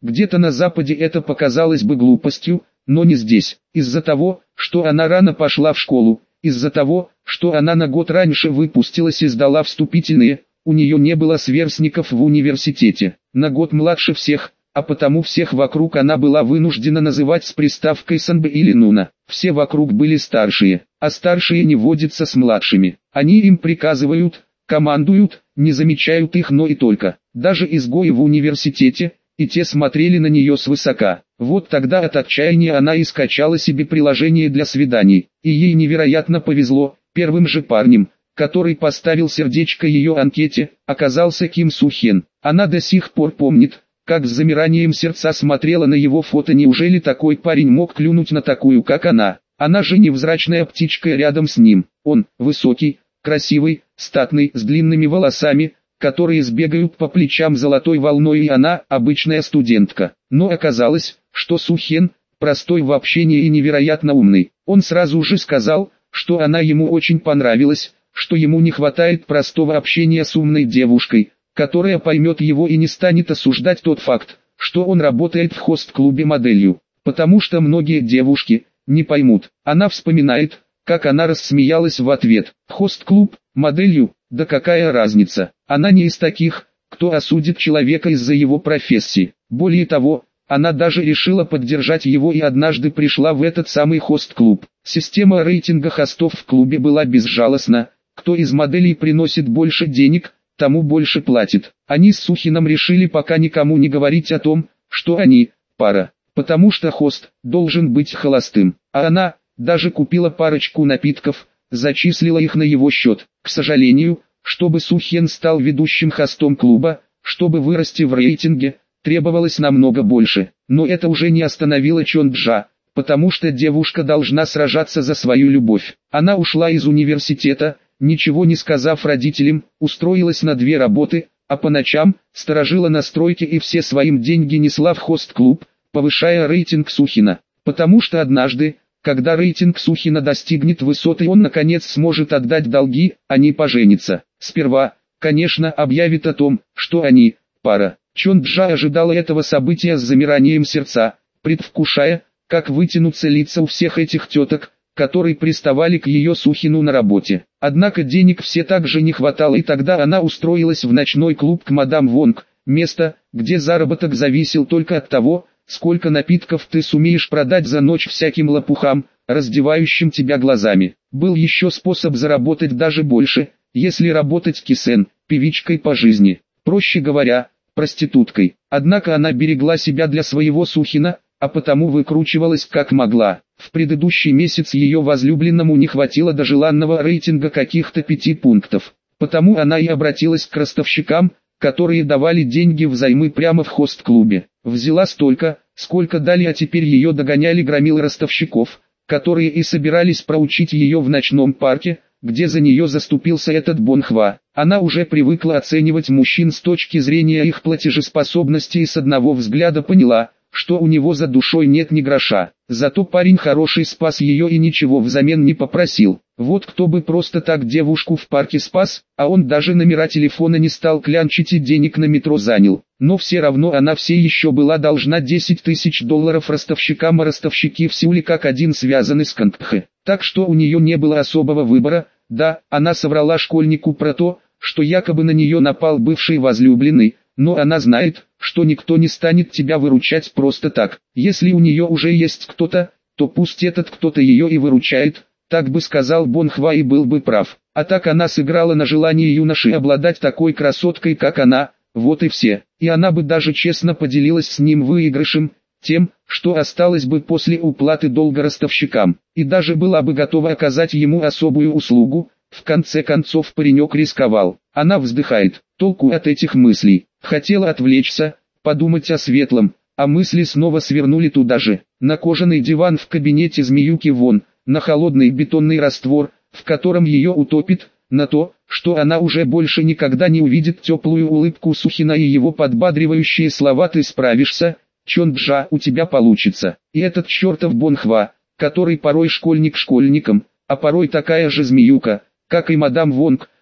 Где-то на Западе это показалось бы глупостью, но не здесь. Из-за того, что она рано пошла в школу, из-за того, что она на год раньше выпустилась и сдала вступительные, у нее не было сверстников в университете, на год младше всех, а потому всех вокруг она была вынуждена называть с приставкой «санбэ» или «нуна». Все вокруг были старшие, а старшие не водятся с младшими. Они им приказывают, командуют, не замечают их, но и только. Даже изгои в университете, и те смотрели на нее свысока. Вот тогда от отчаяния она и скачала себе приложение для свиданий, и ей невероятно повезло. Первым же парнем, который поставил сердечко ее анкете, оказался Ким Су Хен. Она до сих пор помнит, как с замиранием сердца смотрела на его фото. Неужели такой парень мог клюнуть на такую, как она? Она же невзрачная птичка рядом с ним. Он, высокий, красивый, статный, с длинными волосами, которые сбегают по плечам золотой волной, и она, обычная студентка. Но оказалось, что Су Хен, простой в общении и невероятно умный. Он сразу же сказал, что она ему очень понравилась, что ему не хватает простого общения с умной девушкой, которая поймет его и не станет осуждать тот факт, что он работает в хост-клубе моделью, потому что многие девушки не поймут. Она вспоминает, как она рассмеялась в ответ. Хост-клуб, моделью, да какая разница? Она не из таких, кто осудит человека из-за его профессии. Более того, она даже решила поддержать его и однажды пришла в этот самый хост-клуб. Система рейтинга хостов в клубе была безжалостна. Кто из моделей приносит больше денег, тому больше платит. Они с Сухином решили пока никому не говорить о том, что они пара, потому что хост должен быть холостым. А она даже купила парочку напитков, зачислила их на его счет. К сожалению, чтобы Су Хен стал ведущим хостом клуба, чтобы вырасти в рейтинге, требовалось намного больше. Но это уже не остановило Чон Джа, потому что девушка должна сражаться за свою любовь. Она ушла из университета, ничего не сказав родителям, устроилась на две работы, а по ночам сторожила на стройке и все своим деньги несла в хост-клуб, повышая рейтинг Сухина. Потому что однажды, когда рейтинг Сухина достигнет высоты, он наконец сможет отдать долги, а не пожениться. Сперва, конечно, объявит о том, что они пара. Чон Джа ожидала этого события с замиранием сердца, предвкушая, как вытянутся лица у всех этих теток, которые приставали к ее Сухину на работе. Однако денег все так же не хватало, и тогда она устроилась в ночной клуб к мадам Вонг, место, где заработок зависел только от того, сколько напитков ты сумеешь продать за ночь всяким лопухам, раздевающим тебя глазами. Был еще способ заработать даже больше, если работать кисен, певичкой по жизни. Проще говоря, проституткой. Однако она берегла себя для своего Сухина, а потому выкручивалась как могла. В предыдущий месяц ее возлюбленному не хватило до желанного рейтинга каких-то пяти пунктов. Потому она и обратилась к ростовщикам, которые давали деньги взаймы прямо в хост-клубе. Взяла столько, сколько дали, а теперь ее догоняли громилы ростовщиков, которые и собирались проучить ее в ночном парке, где за нее заступился этот Бон Хва. Она уже привыкла оценивать мужчин с точки зрения их платежеспособности и с одного взгляда поняла, что у него за душой нет ни гроша. Зато парень хороший спас ее и ничего взамен не попросил. Вот кто бы просто так девушку в парке спас, а он даже номера телефона не стал клянчить и денег на метро занял. Но все равно она все еще была должна десять тысяч долларов ростовщикам, а ростовщики в Сеуле как один связаны с Кангпхэ. Так что у нее не было особого выбора. Да, она соврала школьнику про то, что якобы на нее напал бывший возлюбленный, но она знает, что никто не станет тебя выручать просто так. Если у нее уже есть кто-то, то пусть этот кто-то ее и выручает, так бы сказал Бон Хва и был бы прав. А так она сыграла на желании юноши обладать такой красоткой, как она, вот и все. И она бы даже честно поделилась с ним выигрышем, тем, что осталось бы после уплаты долга ростовщикам, и даже была бы готова оказать ему особую услугу. В конце концов паренек рисковал. Она вздыхает. Толку от этих мыслей. Хотела отвлечься, подумать о светлом, а мысли снова свернули туда же. На кожаный диван в кабинете Змеюки Вон, на холодный бетонный раствор, в котором ее утопит, на то, что она уже больше никогда не увидит теплую улыбку Сухина и его подбадривающие слова: «Ты справишься, Чон Джа, у тебя получится». И этот чертов Бон Хва, который порой школьник школьником, а порой такая же змеюка, как и мадам Вонг,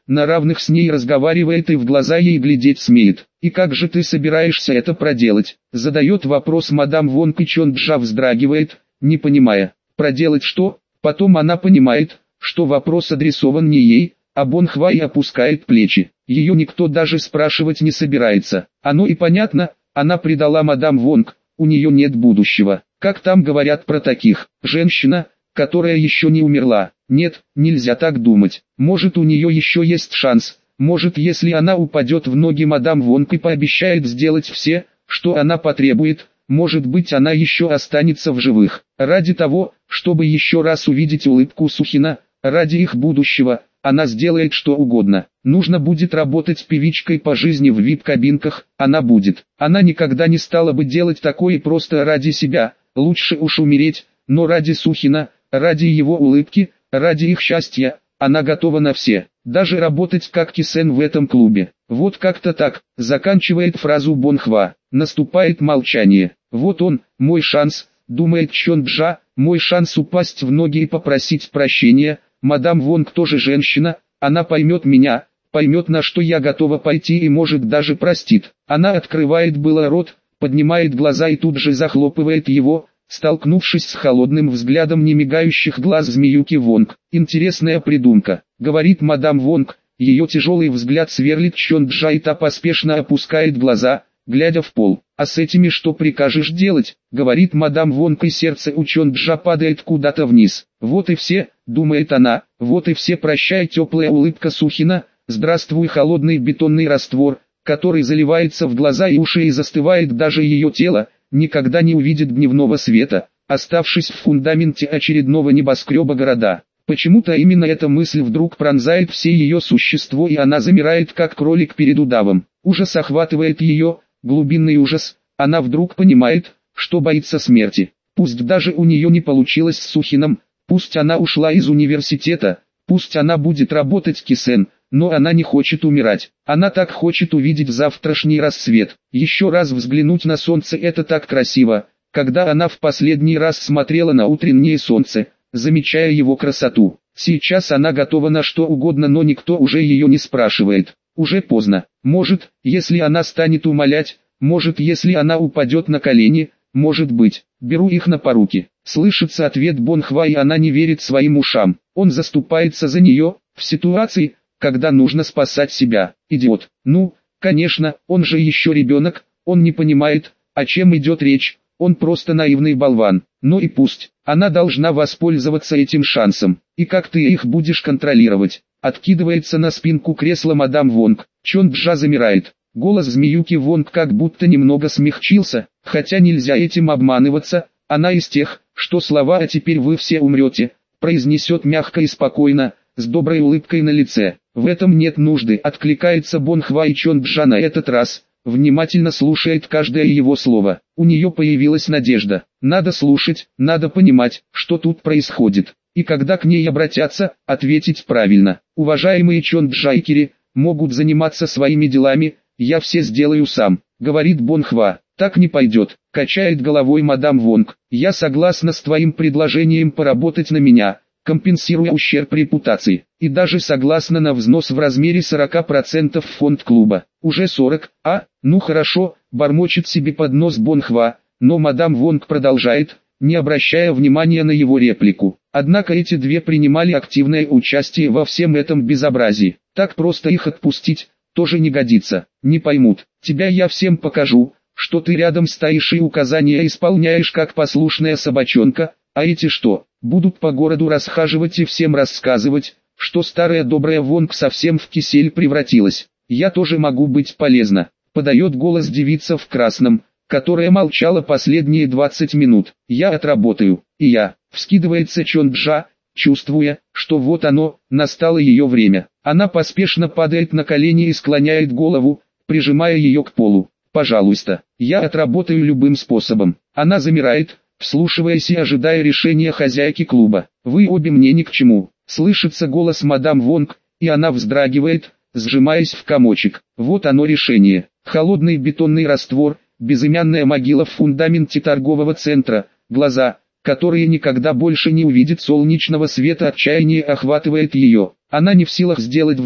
на равных с ней разговаривает и в глаза ей глядеть смеет. «И как же ты собираешься это проделать?» Задает вопрос мадам Вонг, и Чон Джа вздрагивает, не понимая. «Проделать что?» Потом она понимает, что вопрос адресован не ей, а Бон Хва, и опускает плечи. Ее никто даже спрашивать не собирается. Оно и понятно, она предала мадам Вонг, у нее нет будущего. Как там говорят про таких? Женщина, которая еще не умерла. Нет, нельзя так думать. Может, у нее еще есть шанс. Может, если она упадет в ноги мадам Вонг и пообещает сделать все, что она потребует, может быть, она еще останется в живых. Ради того, чтобы еще раз увидеть улыбку Сухина, ради их будущего, она сделает что угодно. Нужно будет работать певичкой по жизни в вип-кабинках, она будет. Она никогда не стала бы делать такое просто ради себя, лучше уж умереть, но ради Сухина, ради его улыбки, ради их счастья, она готова на все. Даже работать как Кисен в этом клубе. Вот как-то так, заканчивает фразу Бон Хва. Наступает молчание. Вот он, мой шанс, думает Чон Джа, мой шанс упасть в ноги и попросить прощения. Мадам Вонг тоже женщина, она поймет меня, поймет, на что я готова пойти, и может даже простит. Она открывает было рот, поднимает глаза и тут же захлопывает его, столкнувшись с холодным взглядом немигающих глаз змеюки Вонг. «Интересная придумка», — говорит мадам Вонг, ее тяжелый взгляд сверлит Чон Джа, и та поспешно опускает глаза, глядя в пол. «А с этими что прикажешь делать?» — говорит мадам Вонг, и сердце у Чон Джа падает куда-то вниз. «Вот и все», — думает она, — «вот и все, прощай». Теплая улыбка Сухина, здравствуй холодный бетонный раствор, который заливается в глаза и уши и застывает даже ее тело, никогда не увидит дневного света, оставшись в фундаменте очередного небоскреба города. Почему-то именно эта мысль вдруг пронзает все ее существо, и она замирает как кролик перед удавом. Ужас охватывает ее, глубинный ужас. Она вдруг понимает, что боится смерти. Пусть даже у нее не получилось с Сухиным, пусть она ушла из университета, пусть она будет работать Кисен, но она не хочет умирать. Она так хочет увидеть завтрашний рассвет. Еще раз взглянуть на солнце — это так красиво. Когда она в последний раз смотрела на утреннее солнце, замечая его красоту. Сейчас она готова на что угодно, но никто уже ее не спрашивает. Уже поздно. Может, если она станет умолять, может, если она упадет на колени, может быть. «Беру их на поруки». Слышится ответ Бон Хва, и она не верит своим ушам. Он заступается за нее, в ситуации, когда нужно спасать себя. Идиот. Ну, конечно, он же еще ребенок, он не понимает, о чем идет речь, он просто наивный болван. Но и пусть, она должна воспользоваться этим шансом. И как ты их будешь контролировать? Откидывается на спинку кресла мадам Вонг. Чон Джа замирает. Голос змеюки Вонг как будто немного смягчился, хотя нельзя этим обманываться, она из тех, что слова «а теперь вы все умрете», произнесет мягко и спокойно, с доброй улыбкой на лице. В этом нет нужды, откликается Бон Хва, и Чон Джа на этот раз внимательно слушает каждое его слово. У нее появилась надежда. Надо слушать, надо понимать, что тут происходит. И когда к ней обратятся, ответить правильно. Уважаемые Чон Джайкери могут заниматься своими делами, я все сделаю сам, говорит Бон Хва. Так не пойдет, качает головой мадам Вонг. Я согласна с твоим предложением поработать на меня, компенсируя ущерб репутации, и даже согласна на взнос в размере сорок процентов в фонд клуба. Уже сорок, а, ну хорошо, бормочет себе под нос Бон Хва, но мадам Вонг продолжает, не обращая внимания на его реплику. Однако эти две принимали активное участие во всем этом безобразии. Так просто их отпустить тоже не годится. Не поймут. Тебя я всем покажу, что ты рядом стоишь и указания исполняешь как послушная собачонка, а эти что, будут по городу расхаживать и всем рассказывать, что старая добрая Вонг совсем в кисель превратилась. Я тоже могу быть полезна. Подает голос девица в красном, которая молчала последние двадцать минут. Я отработаю, и я, вскидывается Чон Джа, чувствуя, что вот оно, настало ее время. Она поспешно падает на колени и склоняет голову, прижимая ее к полу. «Пожалуйста, я отработаю любым способом». Она замирает, вслушиваясь и ожидая решения хозяйки клуба. «Вы обе мне ни к чему», — слышится голос мадам Вонг, и она вздрагивает, сжимаясь в комочек. Вот оно решение. Холодный бетонный раствор, безымянная могила в фундаменте торгового центра, глаза, которые никогда больше не увидят солнечного света, отчаяние охватывает ее. Она не в силах сделать вдох,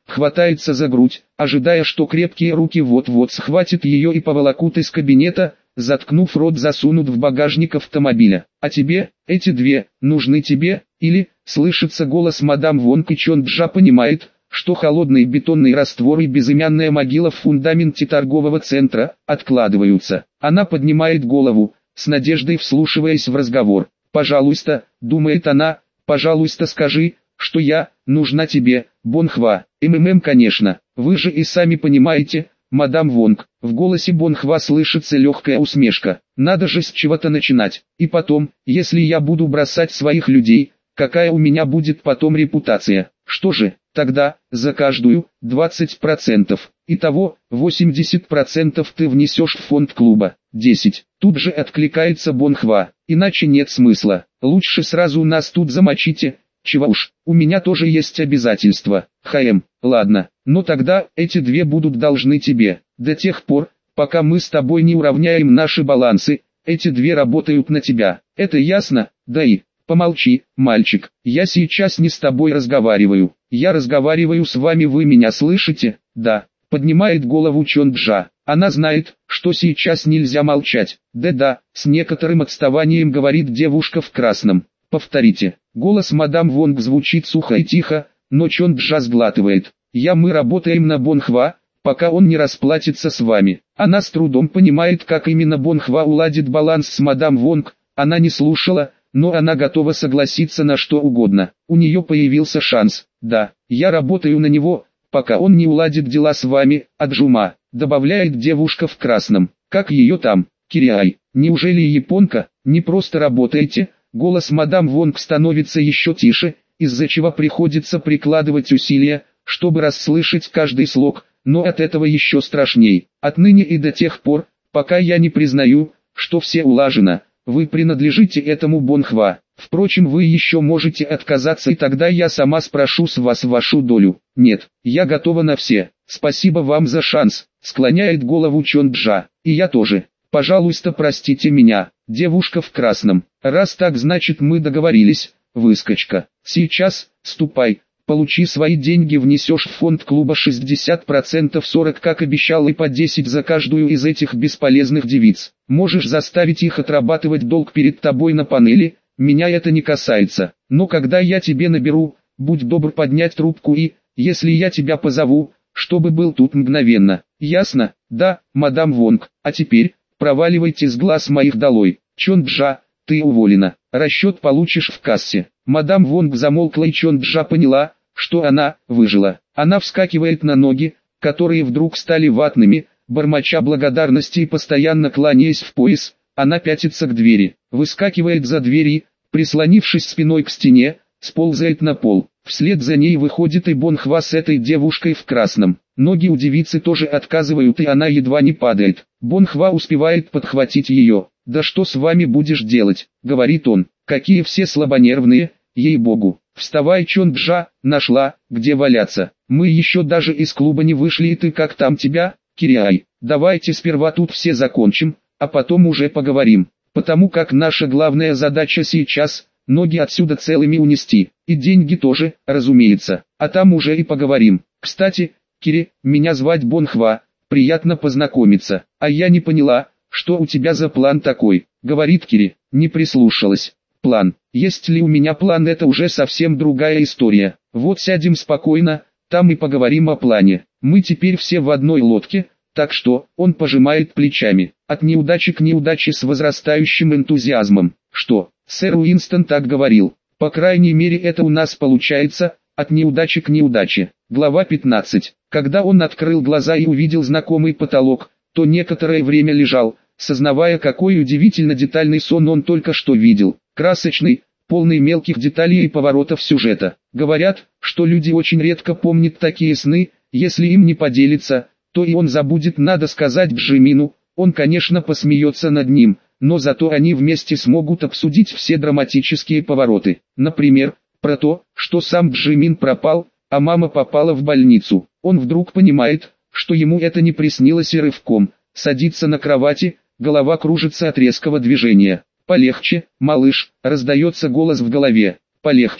хватается за грудь, ожидая, что крепкие руки вот-вот схватят ее и поволокут из кабинета, заткнув рот, засунут в багажник автомобиля. А тебе, эти две, нужны тебе, или, слышится голос мадам Вонг, и Чонджа понимает, что холодный бетонный раствор и безымянная могила в фундаменте торгового центра откладываются. Она поднимает голову, с надеждой вслушиваясь в разговор. «Пожалуйста», — думает она, — «пожалуйста скажи, что я, нужна тебе, Бонхва». МММ, конечно, вы же и сами понимаете, мадам Вонг. В голосе Бонхва слышится легкая усмешка. Надо же с чего-то начинать. И потом, если я буду бросать своих людей, какая у меня будет потом репутация? Что же, тогда, за каждую, двадцать процентов. Итого, восемьдесят процентов ты внесешь в фонд клуба. десять. Тут же откликается Бонхва. Иначе нет смысла. Лучше сразу нас тут замочите. Чего уж, у меня тоже есть обязательства. ХМ, ладно, но тогда эти две будут должны тебе. До тех пор, пока мы с тобой не уравняем наши балансы, эти две работают на тебя. Это ясно? Да и, помолчи, мальчик, я сейчас не с тобой разговариваю. Я разговариваю с вами, вы меня слышите? Да, поднимает голову Чонджа. Она знает, что сейчас нельзя молчать. Да-да, с некоторым отставанием говорит девушка в красном. Повторите. Голос мадам Вонг звучит сухо и тихо, но Чонджа сглатывает. Я мы работаем на Бонхва, пока он не расплатится с вами. Она с трудом понимает, как именно Бонхва уладит баланс с мадам Вонг. Она не слушала, но она готова согласиться на что угодно. У нее появился шанс. Да, я работаю на него, пока он не уладит дела с вами, Аджума, добавляет девушка в красном. Как ее там, Кириай? Неужели японка? Не просто работаете? Голос мадам Вонг становится еще тише, из-за чего приходится прикладывать усилия, чтобы расслышать каждый слог, но от этого еще страшней. Отныне и до тех пор, пока я не признаю, что все улажено, вы принадлежите этому Бонхва. Впрочем, вы еще можете отказаться, и тогда я сама спрошу с вас вашу долю. Нет, я готова на все. Спасибо вам за шанс, склоняет голову Чонджа. И я тоже. Пожалуйста, простите меня. Девушка в красном. Раз так, значит мы договорились, выскочка. Сейчас, ступай, получи свои деньги, внесешь в фонд клуба шестьдесят процентов, сорок как обещал, и по десять за каждую из этих бесполезных девиц. Можешь заставить их отрабатывать долг перед тобой на панели, меня это не касается. Но когда я тебе наберу, будь добр поднять трубку и, если я тебя позову, чтобы был тут мгновенно. Ясно? Да, мадам Вонг. А теперь, проваливайте с глаз моих долой. Чонджа, ты уволена. Расчет получишь в кассе. Мадам Вонг замолкла, и Чонджа поняла, что она выжила. Она вскакивает на ноги, которые вдруг стали ватными, бормоча благодарности и постоянно кланяясь в пояс. Она пятится к двери, выскакивает за дверь и, прислонившись спиной к стене, сползает на пол. Вслед за ней выходит и Бонхва с этой девушкой в красном. Ноги у девицы тоже отказывают, и она едва не падает. Бонхва успевает подхватить ее. «Да что с вами будешь делать?» — говорит он. «Какие все слабонервные, ей-богу. Вставай, Чонджа, нашла, где валяться. Мы еще даже из клуба не вышли, и ты как там тебя, Кириай? Давайте сперва тут все закончим, а потом уже поговорим. Потому как наша главная задача сейчас — ноги отсюда целыми унести. И деньги тоже, разумеется. А там уже и поговорим. Кстати, Кири, меня звать Бонхва, приятно познакомиться. А я не поняла, что у тебя за план такой?» — говорит Кири, не прислушалась. «План. Есть ли у меня план, это уже совсем другая история. Вот сядем спокойно, там и поговорим о плане. Мы теперь все в одной лодке, так что...» Он пожимает плечами. От неудачи к неудаче с возрастающим энтузиазмом. «Что, сэр Уинстон так говорил? По крайней мере это у нас получается, от неудачи к неудаче». Глава пятнадцать. Когда он открыл глаза и увидел знакомый потолок, то некоторое время лежал, сознавая, какой удивительно детальный сон он только что видел. Красочный, полный мелких деталей и поворотов сюжета. Говорят, что люди очень редко помнят такие сны, если им не поделиться, то и он забудет. Надо сказать Джимину, он конечно посмеется над ним, но зато они вместе смогут обсудить все драматические повороты. Например, про то, что сам Джимин пропал, а мама попала в больницу. Он вдруг понимает, что ему это не приснилось, и рывком садится на кровати, голова кружится от резкого движения. «Полегче, малыш», — раздается голос в голове. «Полегче.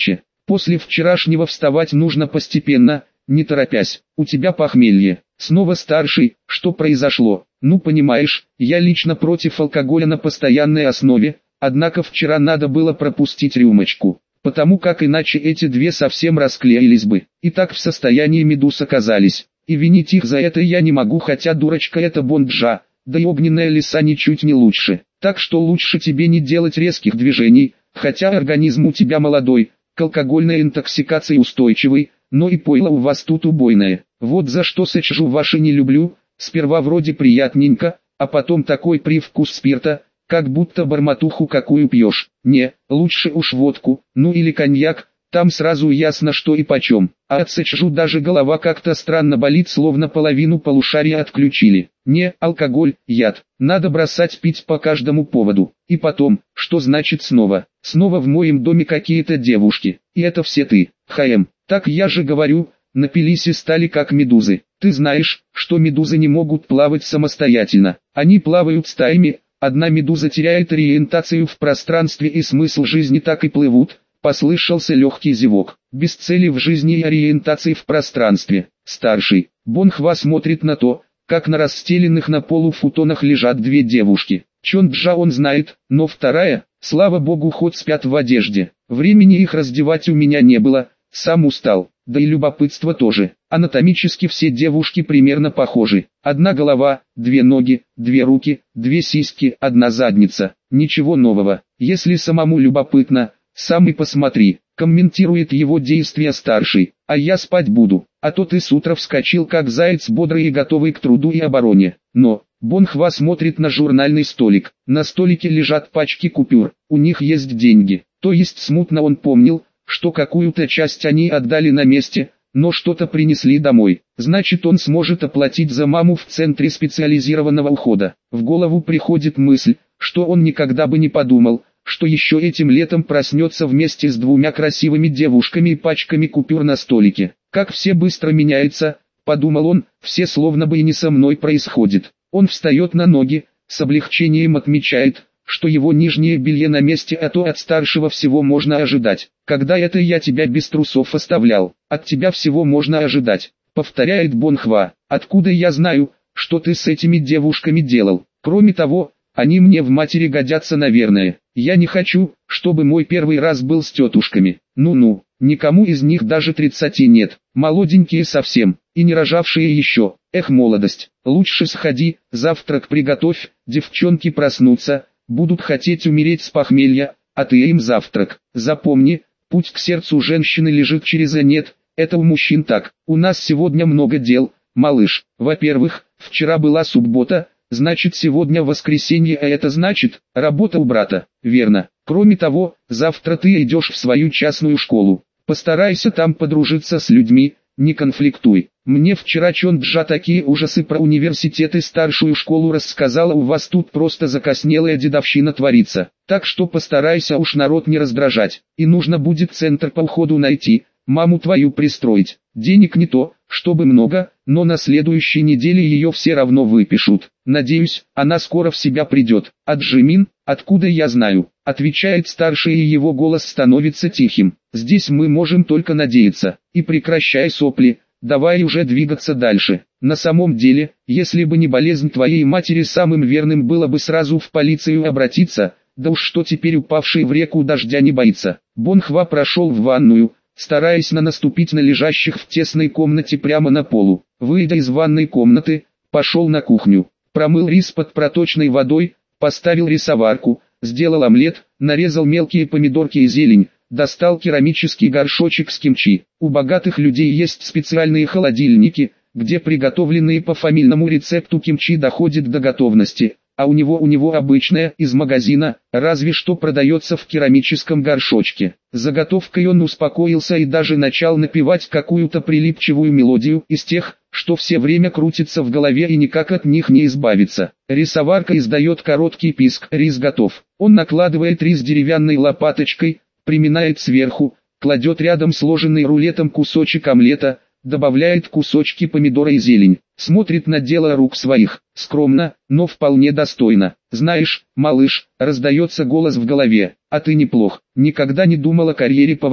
После вчерашнего вставать нужно постепенно, не торопясь. У тебя похмелье. Снова старший, что произошло? Ну понимаешь, я лично против алкоголя на постоянной основе, однако вчера надо было пропустить рюмочку, потому как иначе эти две совсем расклеились бы. И так в состоянии медуз оказались. И винить их за это я не могу, хотя дурочка это Бонджа, да и огненная лиса ничуть не лучше. Так что лучше тебе не делать резких движений, хотя организм у тебя молодой, к алкогольной интоксикации устойчивый, но и пойло у вас тут убойное. Вот за что сечжу ваши не люблю, сперва вроде приятненько, а потом такой привкус спирта, как будто бормотуху какую пьешь. Не, лучше уж водку, ну или коньяк, там сразу ясно что и почем. А от сечжу даже голова как-то странно болит, словно половину полушария отключили. Не, алкоголь, яд, надо бросать пить по каждому поводу. И потом, что значит снова? Снова в моем доме какие-то девушки, и это все ты, ХМ. Так я же говорю, напились и стали как медузы. Ты знаешь, что медузы не могут плавать самостоятельно, они плавают стаями, одна медуза теряет ориентацию в пространстве и смысл жизни, так и плывут. Послышался легкий зевок. Без цели в жизни и ориентации в пространстве. Старший. Бонхва смотрит на то, как на расстеленных на полу футонах лежат две девушки. Чонджа он знает, но вторая, слава богу, хоть спят в одежде. Времени их раздевать у меня не было, сам устал. Да и любопытство тоже. Анатомически все девушки примерно похожи. Одна голова, две ноги, две руки, две сиськи, одна задница. Ничего нового. Если самому любопытно, сам и посмотри, комментирует его действия старший, а я спать буду, а то ты с утра вскочил как заяц, бодрый и готовый к труду и обороне. Но, Бонхва смотрит на журнальный столик, на столике лежат пачки купюр, у них есть деньги, то есть смутно он помнил, что какую-то часть они отдали на месте, но что-то принесли домой, значит он сможет оплатить за маму в центре специализированного ухода. В голову приходит мысль, что он никогда бы не подумал, что еще этим летом проснется вместе с двумя красивыми девушками и пачками купюр на столике. Как все быстро меняется, подумал он, все словно бы и не со мной происходит. Он встает на ноги, с облегчением отмечает, что его нижнее белье на месте, а то от старшего всего можно ожидать. Когда это я тебя без трусов оставлял, от тебя всего можно ожидать, повторяет Бонхва. Откуда я знаю, что ты с этими девушками делал? Кроме того, они мне в матери годятся, наверное. Я не хочу, чтобы мой первый раз был с тетушками. Ну-ну, никому из них даже тридцати нет. Молоденькие совсем, и не рожавшие еще. Эх, молодость. Лучше сходи, завтрак приготовь, девчонки проснутся, будут хотеть умереть с похмелья, а ты им завтрак. Запомни, путь к сердцу женщины лежит через «нет». Это у мужчин так. У нас сегодня много дел, малыш. Во-первых, вчера была суббота. Значит, сегодня воскресенье, а это значит, работа у брата, верно. Кроме того, завтра ты идешь в свою частную школу. Постарайся там подружиться с людьми, не конфликтуй. Мне вчера Чонджа такие ужасы про университет и старшую школу рассказала, у вас тут просто закоснелая дедовщина творится. Так что постарайся уж народ не раздражать. И нужно будет центр по уходу найти, маму твою пристроить. Денег не то, чтобы много, но на следующей неделе ее все равно выпишут. Надеюсь, она скоро в себя придет. А Джимин, откуда я знаю, отвечает старший, и его голос становится тихим. Здесь мы можем только надеяться. И прекращай сопли, давай уже двигаться дальше. На самом деле, если бы не болезнь твоей матери, самым верным было бы сразу в полицию обратиться, да уж что теперь упавший в реку дождя не боится. Бонхва прошел в ванную, стараясь не наступить на лежащих в тесной комнате прямо на полу. Выйдя из ванной комнаты, пошел на кухню, промыл рис под проточной водой, поставил рисоварку, сделал омлет, нарезал мелкие помидорки и зелень, достал керамический горшочек с кимчи. У богатых людей есть специальные холодильники, где приготовленные по фамильному рецепту кимчи доходит до готовности, а у него у него обычная, из магазина, разве что продается в керамическом горшочке. Заготовкой он успокоился и даже начал напевать какую-то прилипчивую мелодию из тех, что все время крутится в голове и никак от них не избавиться. Рисоварка издает короткий писк, рис готов. Он накладывает рис деревянной лопаточкой, приминает сверху, кладет рядом сложенный рулетом кусочек омлета, добавляет кусочки помидора и зелень, смотрит на дело рук своих, скромно, но вполне достойно. Знаешь, малыш, раздается голос в голове, а ты неплох, никогда не думал о карьере повара,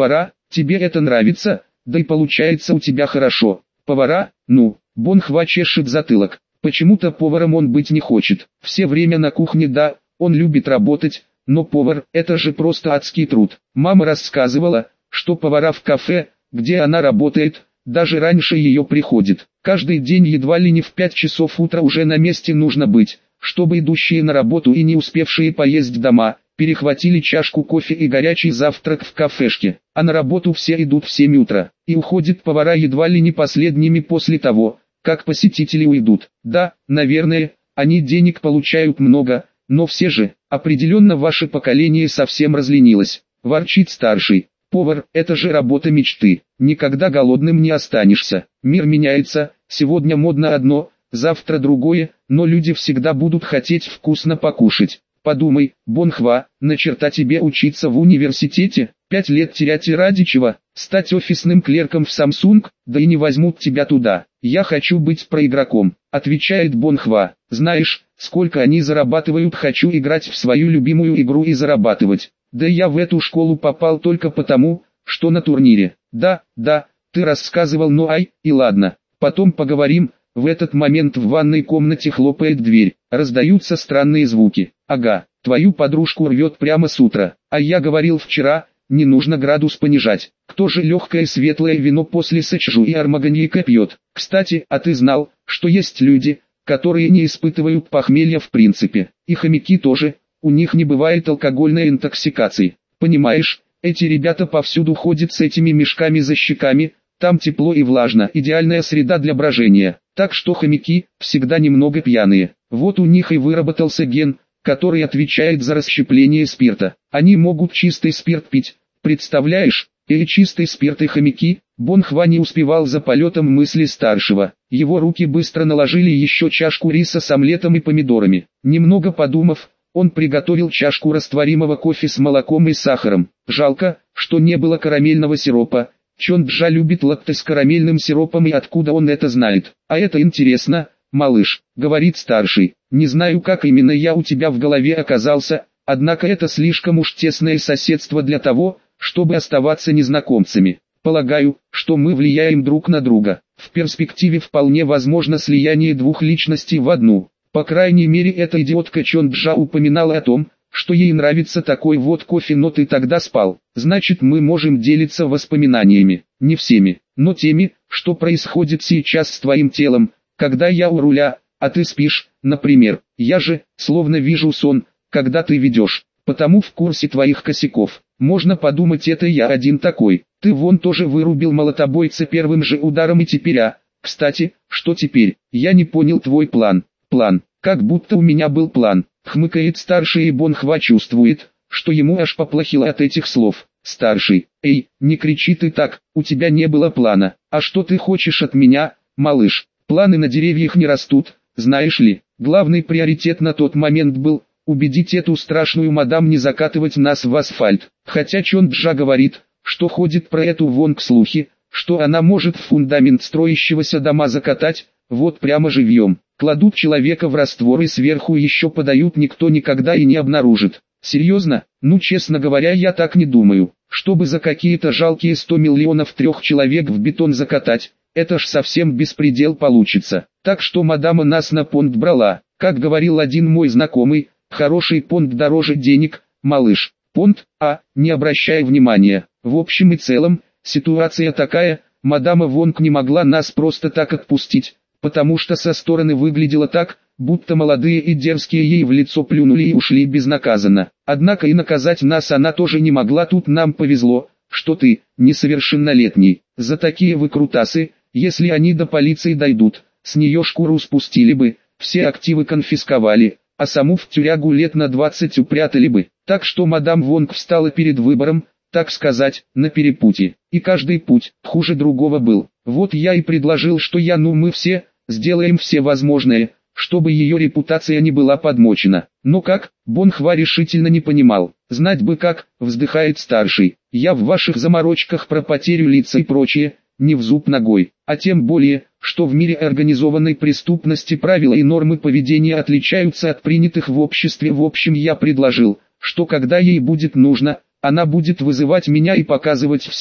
Тебе это нравится? Да и получается у тебя хорошо. Повара? Ну, Бонхва чешет затылок. Почему-то поваром он быть не хочет. Все время на кухне, да, он любит работать, но повар – это же просто адский труд. Мама рассказывала, что повара в кафе, где она работает, даже раньше ее приходит. Каждый день едва ли не в пять часов утра уже на месте нужно быть, чтобы идущие на работу и не успевшие поесть дома, перехватили чашку кофе и горячий завтрак в кафешке. А на работу все идут в семь утра, и уходят повара едва ли не последними после того, как посетители уйдут. Да, наверное, они денег получают много, но все же, определенно ваше поколение совсем разленилось. Ворчит старший. Повар – это же работа мечты. Никогда голодным не останешься. Мир меняется, сегодня модно одно, завтра другое, но люди всегда будут хотеть вкусно покушать. Подумай, Бонхва, на черта тебе учиться в университете? Пять лет терять и ради чего? Стать офисным клерком в Samsung? Да и не возьмут тебя туда. Я хочу быть проигроком, отвечает Бонхва. Знаешь, сколько они зарабатывают? Хочу играть в свою любимую игру и зарабатывать. Да я в эту школу попал только потому, что на турнире. Да, да, ты рассказывал, ну ай, и ладно, потом поговорим. В этот момент в ванной комнате хлопает дверь, раздаются странные звуки. Ага, твою подружку рвет прямо с утра. А я говорил вчера, не нужно градус понижать. Кто же легкое светлое вино после сечжу и армагоньяка пьет? Кстати, а ты знал, что есть люди, которые не испытывают похмелья в принципе? И хомяки тоже, у них не бывает алкогольной интоксикации. Понимаешь, эти ребята повсюду ходят с этими мешками за щеками, там тепло и влажно, идеальная среда для брожения. Так что хомяки всегда немного пьяные. Вот у них и выработался ген, который отвечает за расщепление спирта. Они могут чистый спирт пить, представляешь? И чистый спирт и хомяки. Бонхва не успевал за полетом мысли старшего. Его руки быстро наложили еще чашку риса с омлетом и помидорами. Немного подумав, он приготовил чашку растворимого кофе с молоком и сахаром. Жалко, что не было карамельного сиропа. Чонджа любит латте с карамельным сиропом, и откуда он это знает? А это интересно, малыш, говорит старший. Не знаю, как именно я у тебя в голове оказался, однако это слишком уж тесное соседство для того, чтобы оставаться незнакомцами. Полагаю, что мы влияем друг на друга. В перспективе вполне возможно слияние двух личностей в одну. По крайней мере, эта идиотка Чонджа упоминала о том, что ей нравится такой вот кофе, но ты тогда спал. Значит, мы можем делиться воспоминаниями, не всеми, но теми, что происходит сейчас с твоим телом, когда я у руля, а ты спишь, например. Я же, словно вижу сон, когда ты ведешь, потому в курсе твоих косяков. Можно подумать, это я один такой. Ты вон тоже вырубил молотобойца первым же ударом, и теперь, а, кстати, что теперь? Я не понял твой план. План, как будто у меня был план. Хмыкает старший, и Бонхва чувствует, что ему аж поплохело от этих слов. Старший, эй, не кричи ты так, у тебя не было плана. А что ты хочешь от меня, малыш? Планы на деревьях не растут, знаешь ли. Главный приоритет на тот момент был убедить эту страшную мадам не закатывать нас в асфальт. Хотя Чонджа говорит, что ходит про эту вонг слухи, что она может в фундамент строящегося дома закатать, вот прямо живьем. Кладут человека в раствор и сверху еще подают, никто никогда и не обнаружит. Серьезно? Ну, честно говоря, я так не думаю. Чтобы за какие-то жалкие сто миллионов трех человек в бетон закатать, это ж совсем беспредел получится. Так что мадама нас на понт брала. Как говорил один мой знакомый, хороший понт дороже денег, малыш. Понт, а, не обращай внимания. В общем и целом, ситуация такая, мадама Вонг не могла нас просто так отпустить, потому что со стороны выглядело так, будто молодые и дерзкие ей в лицо плюнули и ушли безнаказанно. Однако и наказать нас она тоже не могла. Тут нам повезло, что ты, несовершеннолетний. За такие выкрутасы, если они до полиции дойдут, с нее шкуру спустили бы, все активы конфисковали, а саму в тюрягу лет на двадцать упрятали бы. Так что мадам Вонг встала перед выбором, так сказать, на перепутье. И каждый путь, хуже другого был. Вот я и предложил, что я, ну мы все, сделаем все возможное, чтобы ее репутация не была подмочена. Но как, Бонхва решительно не понимал. Знать бы как, вздыхает старший. Я в ваших заморочках про потерю лица и прочее, не в зуб ногой. А тем более, что в мире организованной преступности правила и нормы поведения отличаются от принятых в обществе. В общем, я предложил, что когда ей будет нужно, она будет вызывать меня и показывать всем,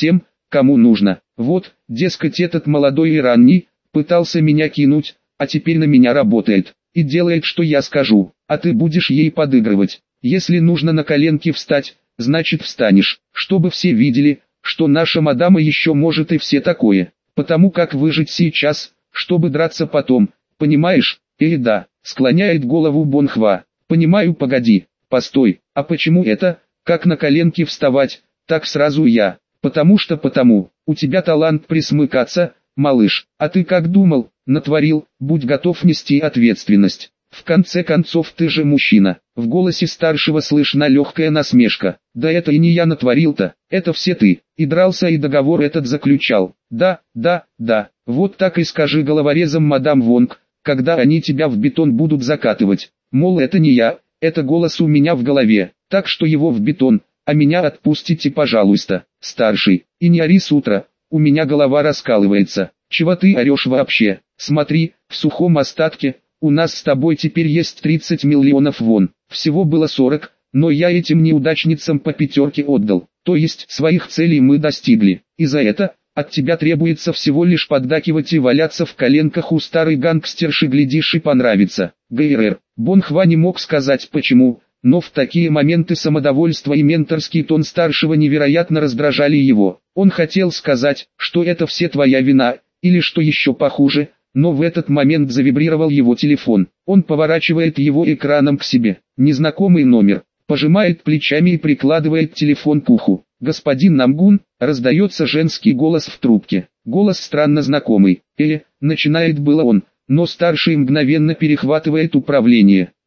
кому нужно. Вот, дескать, этот молодой и ранний, пытался меня кинуть, а теперь на меня работает, и делает, что я скажу, а ты будешь ей подыгрывать. Если нужно на коленки встать, значит встанешь, чтобы все видели, что наша мадама еще может и все такое. Потому как выжить сейчас, чтобы драться потом, понимаешь? Или да, склоняет голову Бонхва. Понимаю, погоди, постой, а почему это, как на коленки вставать, так сразу я? Потому что потому, у тебя талант присмыкаться, малыш, а ты как думал, натворил, будь готов нести ответственность. В конце концов ты же мужчина. В голосе старшего слышна легкая насмешка. Да это и не я натворил-то, это все ты. И дрался и договор этот заключал. Да, да, да, вот так и скажи головорезам мадам Вонг, когда они тебя в бетон будут закатывать. Мол, это не я, это голос у меня в голове, так что его в бетон, а меня отпустите, пожалуйста, старший. И не ори с утра, у меня голова раскалывается. Чего ты орешь вообще? Смотри, в сухом остатке, у нас с тобой теперь есть тридцать миллионов вон. Всего было сорок, но я этим неудачницам по пятерке отдал. То есть своих целей мы достигли. И за это, от тебя требуется всего лишь поддакивать и валяться в коленках у старой гангстерши, глядишь и понравится. ГРР. Бонхва не мог сказать почему, но в такие моменты самодовольство и менторский тон старшего невероятно раздражали его. Он хотел сказать, что это все твоя вина, или что еще похуже, но в этот момент завибрировал его телефон. Он поворачивает его экраном к себе. Незнакомый номер. Пожимает плечами и прикладывает телефон к уху. «Господин Намгун», раздается женский голос в трубке. Голос странно знакомый. «Э», начинает было он, но старший мгновенно перехватывает управление.